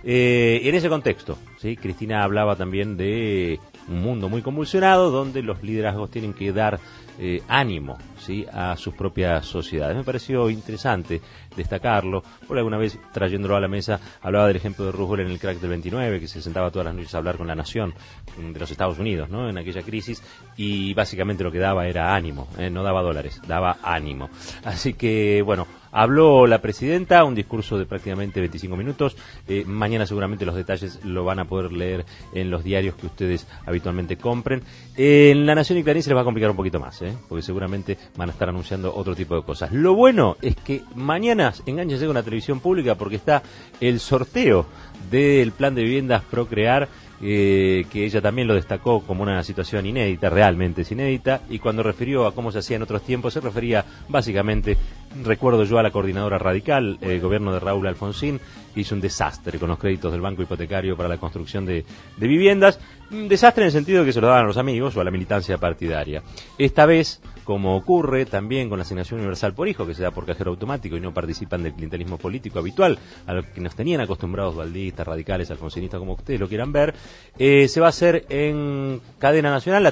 En ese contexto, ¿sí? Cristina hablaba también de un mundo muy convulsionado donde los liderazgos tienen que dar ánimo, ¿sí? A sus propias sociedades. Me pareció interesante destacarlo, por alguna vez trayéndolo a la mesa, hablaba del ejemplo de Roosevelt en el crack del 29, que se sentaba todas las noches a hablar con la nación de los Estados Unidos, ¿no? En aquella crisis, y básicamente lo que daba era ánimo, no daba dólares, daba ánimo. Así que, bueno, habló la presidenta, un discurso de prácticamente 25 minutos. Mañana seguramente los detalles lo van a poder leer en los diarios que ustedes habitualmente compren. En La Nación y Clarín se les va a complicar un poquito más, porque seguramente van a estar anunciando otro tipo de cosas. Lo bueno es que mañana engáñense con la televisión pública porque está el sorteo del plan de viviendas Procrear, que ella también lo destacó como una situación inédita, realmente es inédita, y cuando refirió a cómo se hacía en otros tiempos, se refería básicamente, recuerdo yo, a la coordinadora radical, el gobierno de Raúl Alfonsín, que hizo un desastre con los créditos del Banco Hipotecario para la construcción de viviendas, un desastre en el sentido de que se lo daban a los amigos o a la militancia partidaria. Esta vez, como ocurre también con la asignación universal por hijo, que se da por cajero automático y no participan del clientelismo político habitual, a lo que nos tenían acostumbrados valdistas, radicales, alfonsinistas, como ustedes lo quieran ver, se va a hacer en cadena nacional,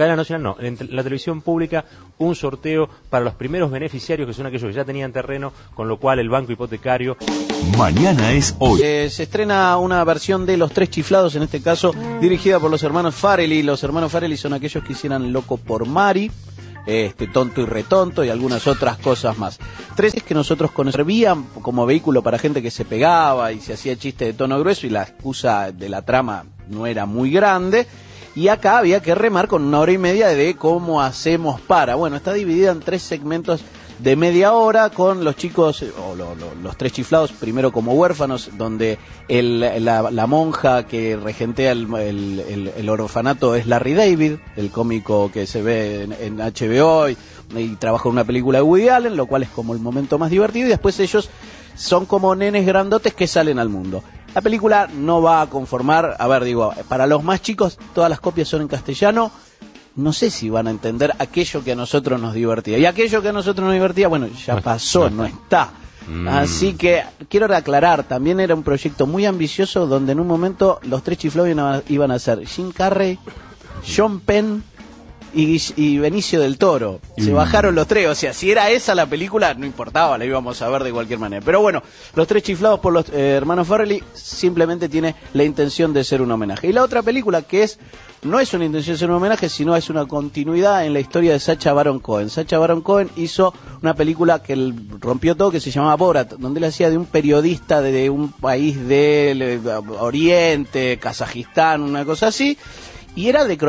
en la televisión pública, un sorteo para los primeros beneficiarios, que son aquellos que ya tenían terreno, con lo cual el Banco Hipotecario... Mañana es hoy. Se estrena una versión de Los Tres Chiflados, en este caso dirigida por los hermanos Farrelly. Los hermanos Farrelly son aquellos que hicieran Loco por Mari, Tonto y Retonto y algunas otras cosas más. Tres que nosotros servían como vehículo para gente que se pegaba y se hacía chiste de tono grueso y la excusa de la trama no era muy grande. Y acá había que remar con 1 hora y media de cómo hacemos para. Bueno, está dividida en 3 segmentos de media hora con los chicos, o los 3 chiflados, primero como huérfanos, donde la monja que regentea el orfanato es Larry David, el cómico que se ve en HBO y trabaja en una película de Woody Allen, lo cual es como el momento más divertido, y después ellos son como nenes grandotes que salen al mundo. La película no va a conformar, para los más chicos todas las copias son en castellano. No sé si van a entender aquello que a nosotros nos divertía. Y aquello que a nosotros nos divertía, bueno, ya pasó, no está. Así que quiero aclarar, también era un proyecto muy ambicioso donde en un momento los 3 chiflados iban a ser Jim Carrey, Sean Penn y Benicio del Toro. Se bajaron los 3, o sea, si era esa la película, no importaba, la íbamos a ver de cualquier manera. Pero bueno, Los 3 Chiflados por los hermanos Farrelly simplemente tiene la intención de ser un homenaje. Y la otra película que no es una intención de ser un homenaje, sino es una continuidad en la historia de Sacha Baron Cohen. Sacha Baron Cohen hizo una película que rompió todo, que se llamaba Borat, donde él hacía de un periodista de un país del Oriente, Kazajistán, una cosa así. Y era de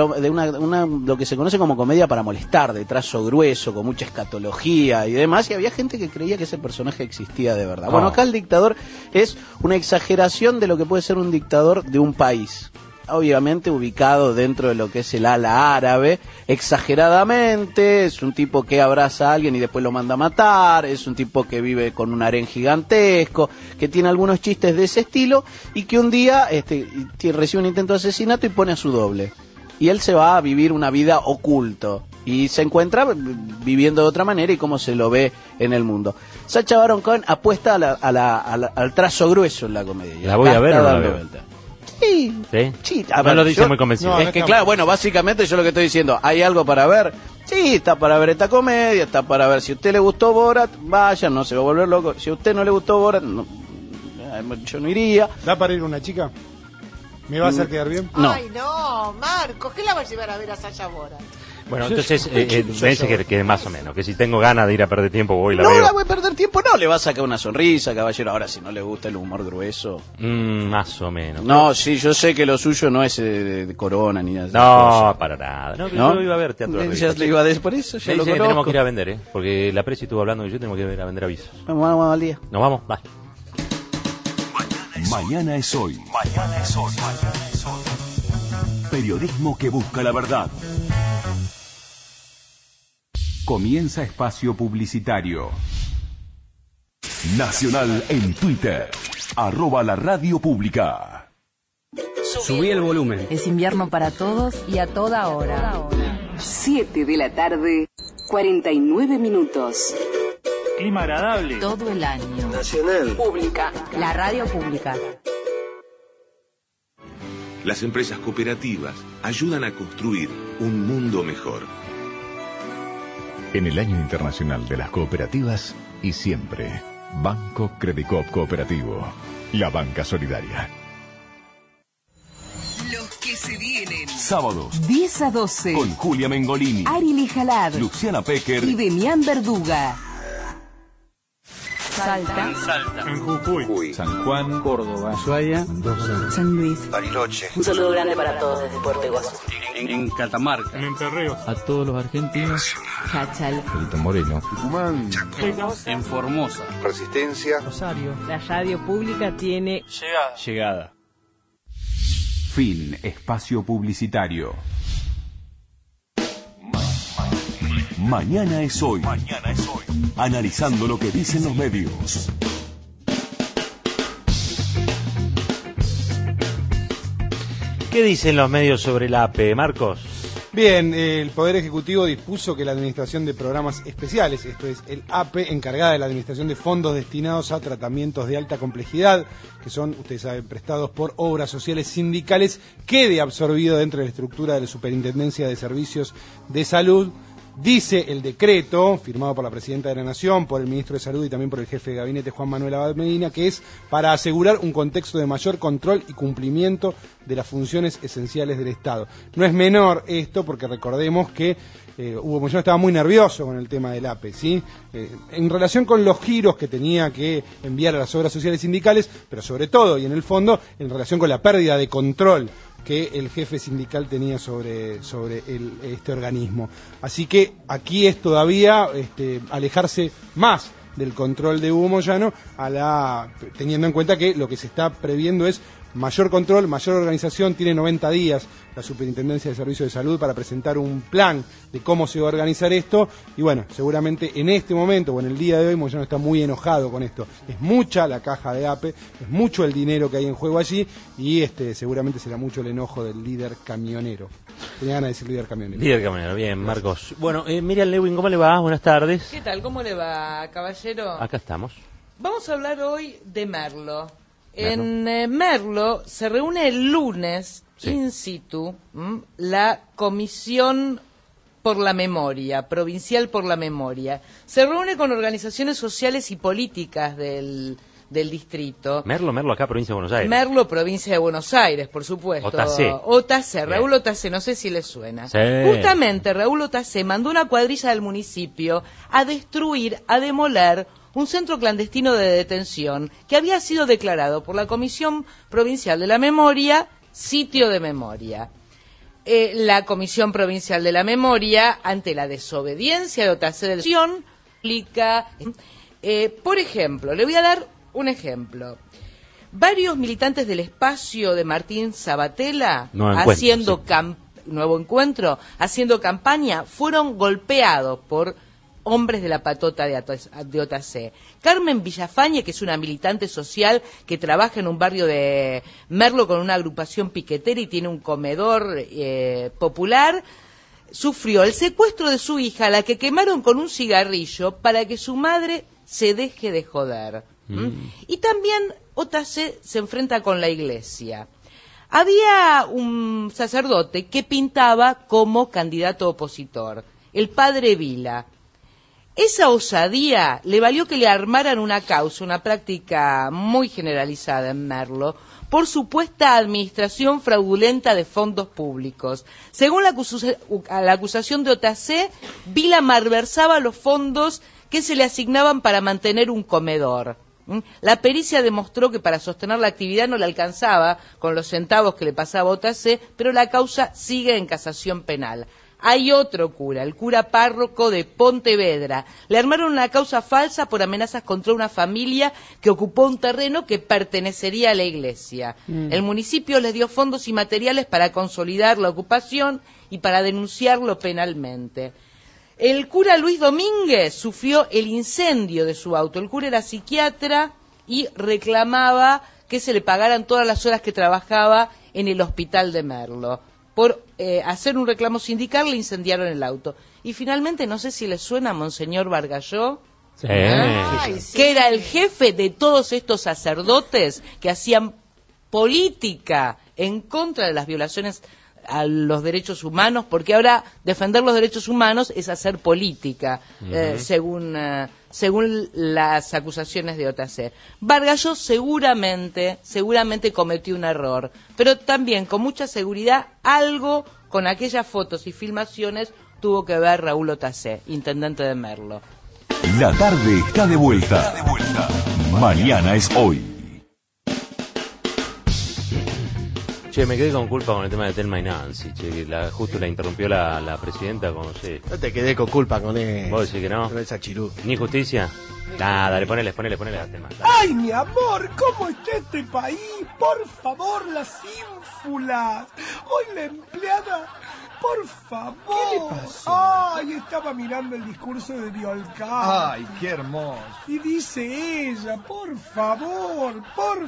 lo que se conoce como comedia para molestar, de trazo grueso, con mucha escatología y demás, y había gente que creía que ese personaje existía de verdad. Bueno, acá el dictador es una exageración de lo que puede ser un dictador de un país, obviamente ubicado dentro de lo que es el ala árabe, exageradamente. Es un tipo que abraza a alguien y después lo manda a matar, es un tipo que vive con un harén gigantesco, que tiene algunos chistes de ese estilo, y que un día recibe un intento de asesinato y pone a su doble. Y él se va a vivir una vida oculto. y se encuentra viviendo de otra manera y cómo se lo ve en el mundo. Sacha Baron Cohen apuesta al trazo grueso en la comedia. ¿La voy a ver o no la veo? Sí. ¿Sí? A ver, no lo dice muy convencido. Es que claro, bueno, básicamente yo lo que estoy diciendo, ¿hay algo para ver? Sí, está para ver esta comedia, está para ver. Si a usted le gustó Borat, vaya, no se va a volver loco. Si a usted no le gustó Borat, no, yo no iría. ¿Da para ir una chica? ¿Me va a hacer quedar bien? No. Ay, no, Marcos, ¿qué la va a llevar a ver a Sacha Borat? Bueno, entonces me dice que más o menos, que si tengo ganas de ir a perder tiempo voy y la no veo. No la voy a perder tiempo, no, le va a sacar una sonrisa, caballero. Ahora, si no le gusta el humor grueso. Más o menos. No, sí, yo sé que lo suyo no es de Corona ni nada. No, para nada. No, yo iba a ver teatro. Ya le iba a decir por eso, ya lo dice que conozco. tenemos que ir a vender, porque la Presi estuvo hablando y yo tenemos que ir a vender avisos. Vamos al día. ¿Nos vamos? Va. Mañana es hoy. Mañana es hoy. Mañana es hoy. Periodismo que busca la verdad. Comienza espacio publicitario. Nacional en Twitter. @la radio pública. Subí el volumen. Es invierno para todos y a toda hora. 7 de la tarde, 49 minutos. Clima agradable. Todo el año. Nacional. Pública. La radio pública. Las empresas cooperativas ayudan a construir un mundo mejor. En el Año Internacional de las Cooperativas y siempre, Banco Credicop Cooperativo, la banca solidaria. Los que se vienen. Sábados. 10 a 12. Con Julia Mengolini, Ari Jalad, Luciana Pecker y Demián Verduga. Salta, en Jujuy, San Juan, Córdoba, Ushuaia, Mendoza, San Luis, Bariloche. Un saludo grande para todos desde Puerto Iguazú. en Catamarca, en Entre Ríos, a todos los argentinos, Chachal, Perito Moreno, Tucumán, en Formosa, Resistencia, Rosario. La radio pública tiene Llegada. Fin espacio publicitario. Mañana es hoy. Mañana es hoy. Analizando lo que dicen los medios. ¿Qué dicen los medios sobre la AP, Marcos? Bien, el Poder Ejecutivo dispuso que la Administración de Programas Especiales, esto es el APE, encargada de la administración de fondos destinados a tratamientos de alta complejidad, que son, ustedes saben, prestados por obras sociales sindicales, quede absorbido dentro de la estructura de la Superintendencia de Servicios de Salud. Dice el decreto, firmado por la Presidenta de la Nación, por el Ministro de Salud y también por el Jefe de Gabinete, Juan Manuel Abad Medina, que es para asegurar un contexto de mayor control y cumplimiento de las funciones esenciales del Estado. No es menor esto, porque recordemos que Hugo Moyano estaba muy nervioso con el tema del APE, ¿sí? En relación con los giros que tenía que enviar a las obras sociales sindicales, pero sobre todo, y en el fondo, en relación con la pérdida de control que el jefe sindical tenía sobre este organismo. Así que aquí es todavía alejarse más del control de Hugo Moyano, teniendo en cuenta que lo que se está previendo es mayor control, mayor organización. Tiene 90 días la Superintendencia de Servicios de Salud para presentar un plan de cómo se va a organizar esto, y bueno, seguramente en este momento o en el día de hoy Moyano está muy enojado con esto. Es mucha la caja de APE, es mucho el dinero que hay en juego allí, y seguramente será mucho el enojo del líder camionero. Tenía ganas de decir líder camionero. Líder camionero, bien, Marcos. Bueno, Miriam Lewin, ¿cómo le va? Buenas tardes. ¿Qué tal? ¿Cómo le va, caballero? Acá estamos. Vamos a hablar hoy de Merlo. En Merlo se reúne el lunes, in situ, la Comisión por la Memoria, Provincial por la Memoria. Se reúne con organizaciones sociales y políticas del distrito. Merlo acá, provincia de Buenos Aires. Merlo, provincia de Buenos Aires, por supuesto. Otacé, Raúl Otacé, no sé si le suena. Sí. Justamente Raúl Otacé mandó una cuadrilla del municipio a destruir, a demoler un centro clandestino de detención que había sido declarado por la Comisión Provincial de la Memoria sitio de memoria. La Comisión Provincial de la Memoria, ante la desobediencia de Otacé de la detención, explica, por ejemplo, le voy a dar un ejemplo. Varios militantes del espacio de Martín Sabatella, haciendo campaña, fueron golpeados por hombres de la patota de Otacé. Carmen Villafañe, que es una militante social que trabaja en un barrio de Merlo con una agrupación piquetera y tiene un comedor popular, sufrió el secuestro de su hija, a la que quemaron con un cigarrillo para que su madre se deje de joder. Y también Otacé se enfrenta con la iglesia. Había un sacerdote que pintaba como candidato opositor, el padre Vila. Esa osadía le valió que le armaran una causa, una práctica muy generalizada en Merlo, por supuesta administración fraudulenta de fondos públicos. Según la acusación de Otacé, Vila malversaba los fondos que se le asignaban para mantener un comedor. La pericia demostró que para sostener la actividad no le alcanzaba con los centavos que le pasaba a Otacé, pero la causa sigue en casación penal. Hay otro cura, el cura párroco de Pontevedra. Le armaron una causa falsa por amenazas contra una familia que ocupó un terreno que pertenecería a la iglesia. El municipio les dio fondos y materiales para consolidar la ocupación y para denunciarlo penalmente. El cura Luis Domínguez sufrió el incendio de su auto. El cura era psiquiatra y reclamaba que se le pagaran todas las horas que trabajaba en el hospital de Merlo. Por hacer un reclamo sindical le incendiaron el auto. Y finalmente, no sé si les suena a Monseñor Vargalló, que era el jefe de todos estos sacerdotes que hacían política en contra de las violaciones a los derechos humanos, porque ahora defender los derechos humanos es hacer política, según las acusaciones de Otacé. Vargalló seguramente cometió un error, pero también con mucha seguridad algo con aquellas fotos y filmaciones tuvo que ver Raúl Otacé, intendente de Merlo. La tarde está de vuelta. Mañana es hoy. Che, me quedé con culpa con el tema de Telma y Nancy, che, que justo la interrumpió la presidenta con... Sí. No te quedé con culpa con él. ¿Vos decís que no? Con esa chirú. ¿Ni justicia? Nada, dale, ponele a Telma. ¡Ay, mi amor! ¿Cómo está este país? Por favor, las ínfulas. Hoy la empleada... Por favor. ¿Qué le pasó? Ay, estaba mirando el discurso de Violcati. Ay, qué hermoso. Y dice ella, por favor,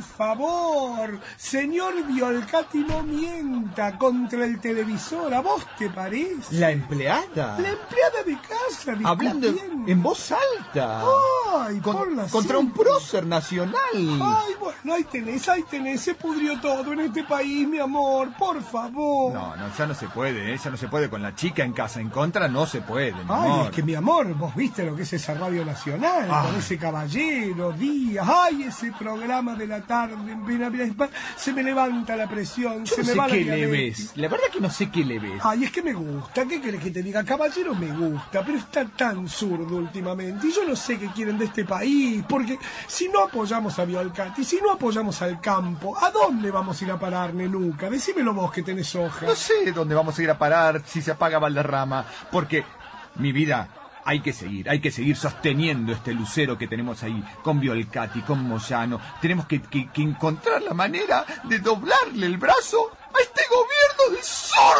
señor Violcati, no mienta contra el televisor. ¿A vos te parece? ¿La empleada? La empleada de casa, hablando en voz alta. Ay, contra un prócer nacional. Ay, bueno, ahí tenés, se pudrió todo en este país, mi amor, por favor. No, ya no se puede, ya no se puede con la chica en casa en contra, no se puede, mi Ay, amor. es que mi amor, vos viste lo que es esa Radio Nacional, con ese caballero, Díaz, ay, ese programa de la tarde, se me levanta la presión, Yo se no me sé va la qué le diabetes. ves, la verdad que no sé qué le ves. Ay, es que me gusta, ¿qué querés que te diga? Caballero me gusta, pero está tan zurdo últimamente, y yo no sé qué quieren de este país, porque si no apoyamos a Violcati, si no apoyamos al campo, ¿a dónde vamos a ir a parar, nenuca? Decímelo vos que tenés hoja. No sé dónde vamos a ir a parar si se apaga Valderrama, porque mi vida... Hay que seguir sosteniendo este lucero que tenemos ahí, con Violcati, con Moyano. Tenemos que encontrar la manera de doblarle el brazo a este gobierno de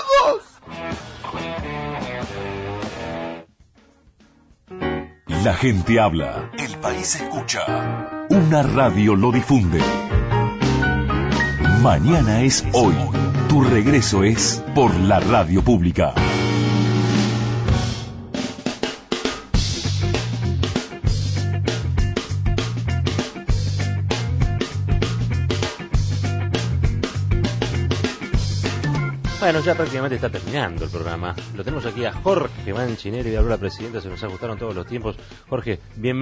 sordos. La gente habla, el país escucha. Una radio lo difunde. Mañana es hoy. Tu regreso es por la radio pública. Bueno, ya prácticamente está terminando el programa. Lo tenemos aquí a Jorge Manchineri, y habló la presidenta, se nos ajustaron todos los tiempos. Jorge, bienvenido.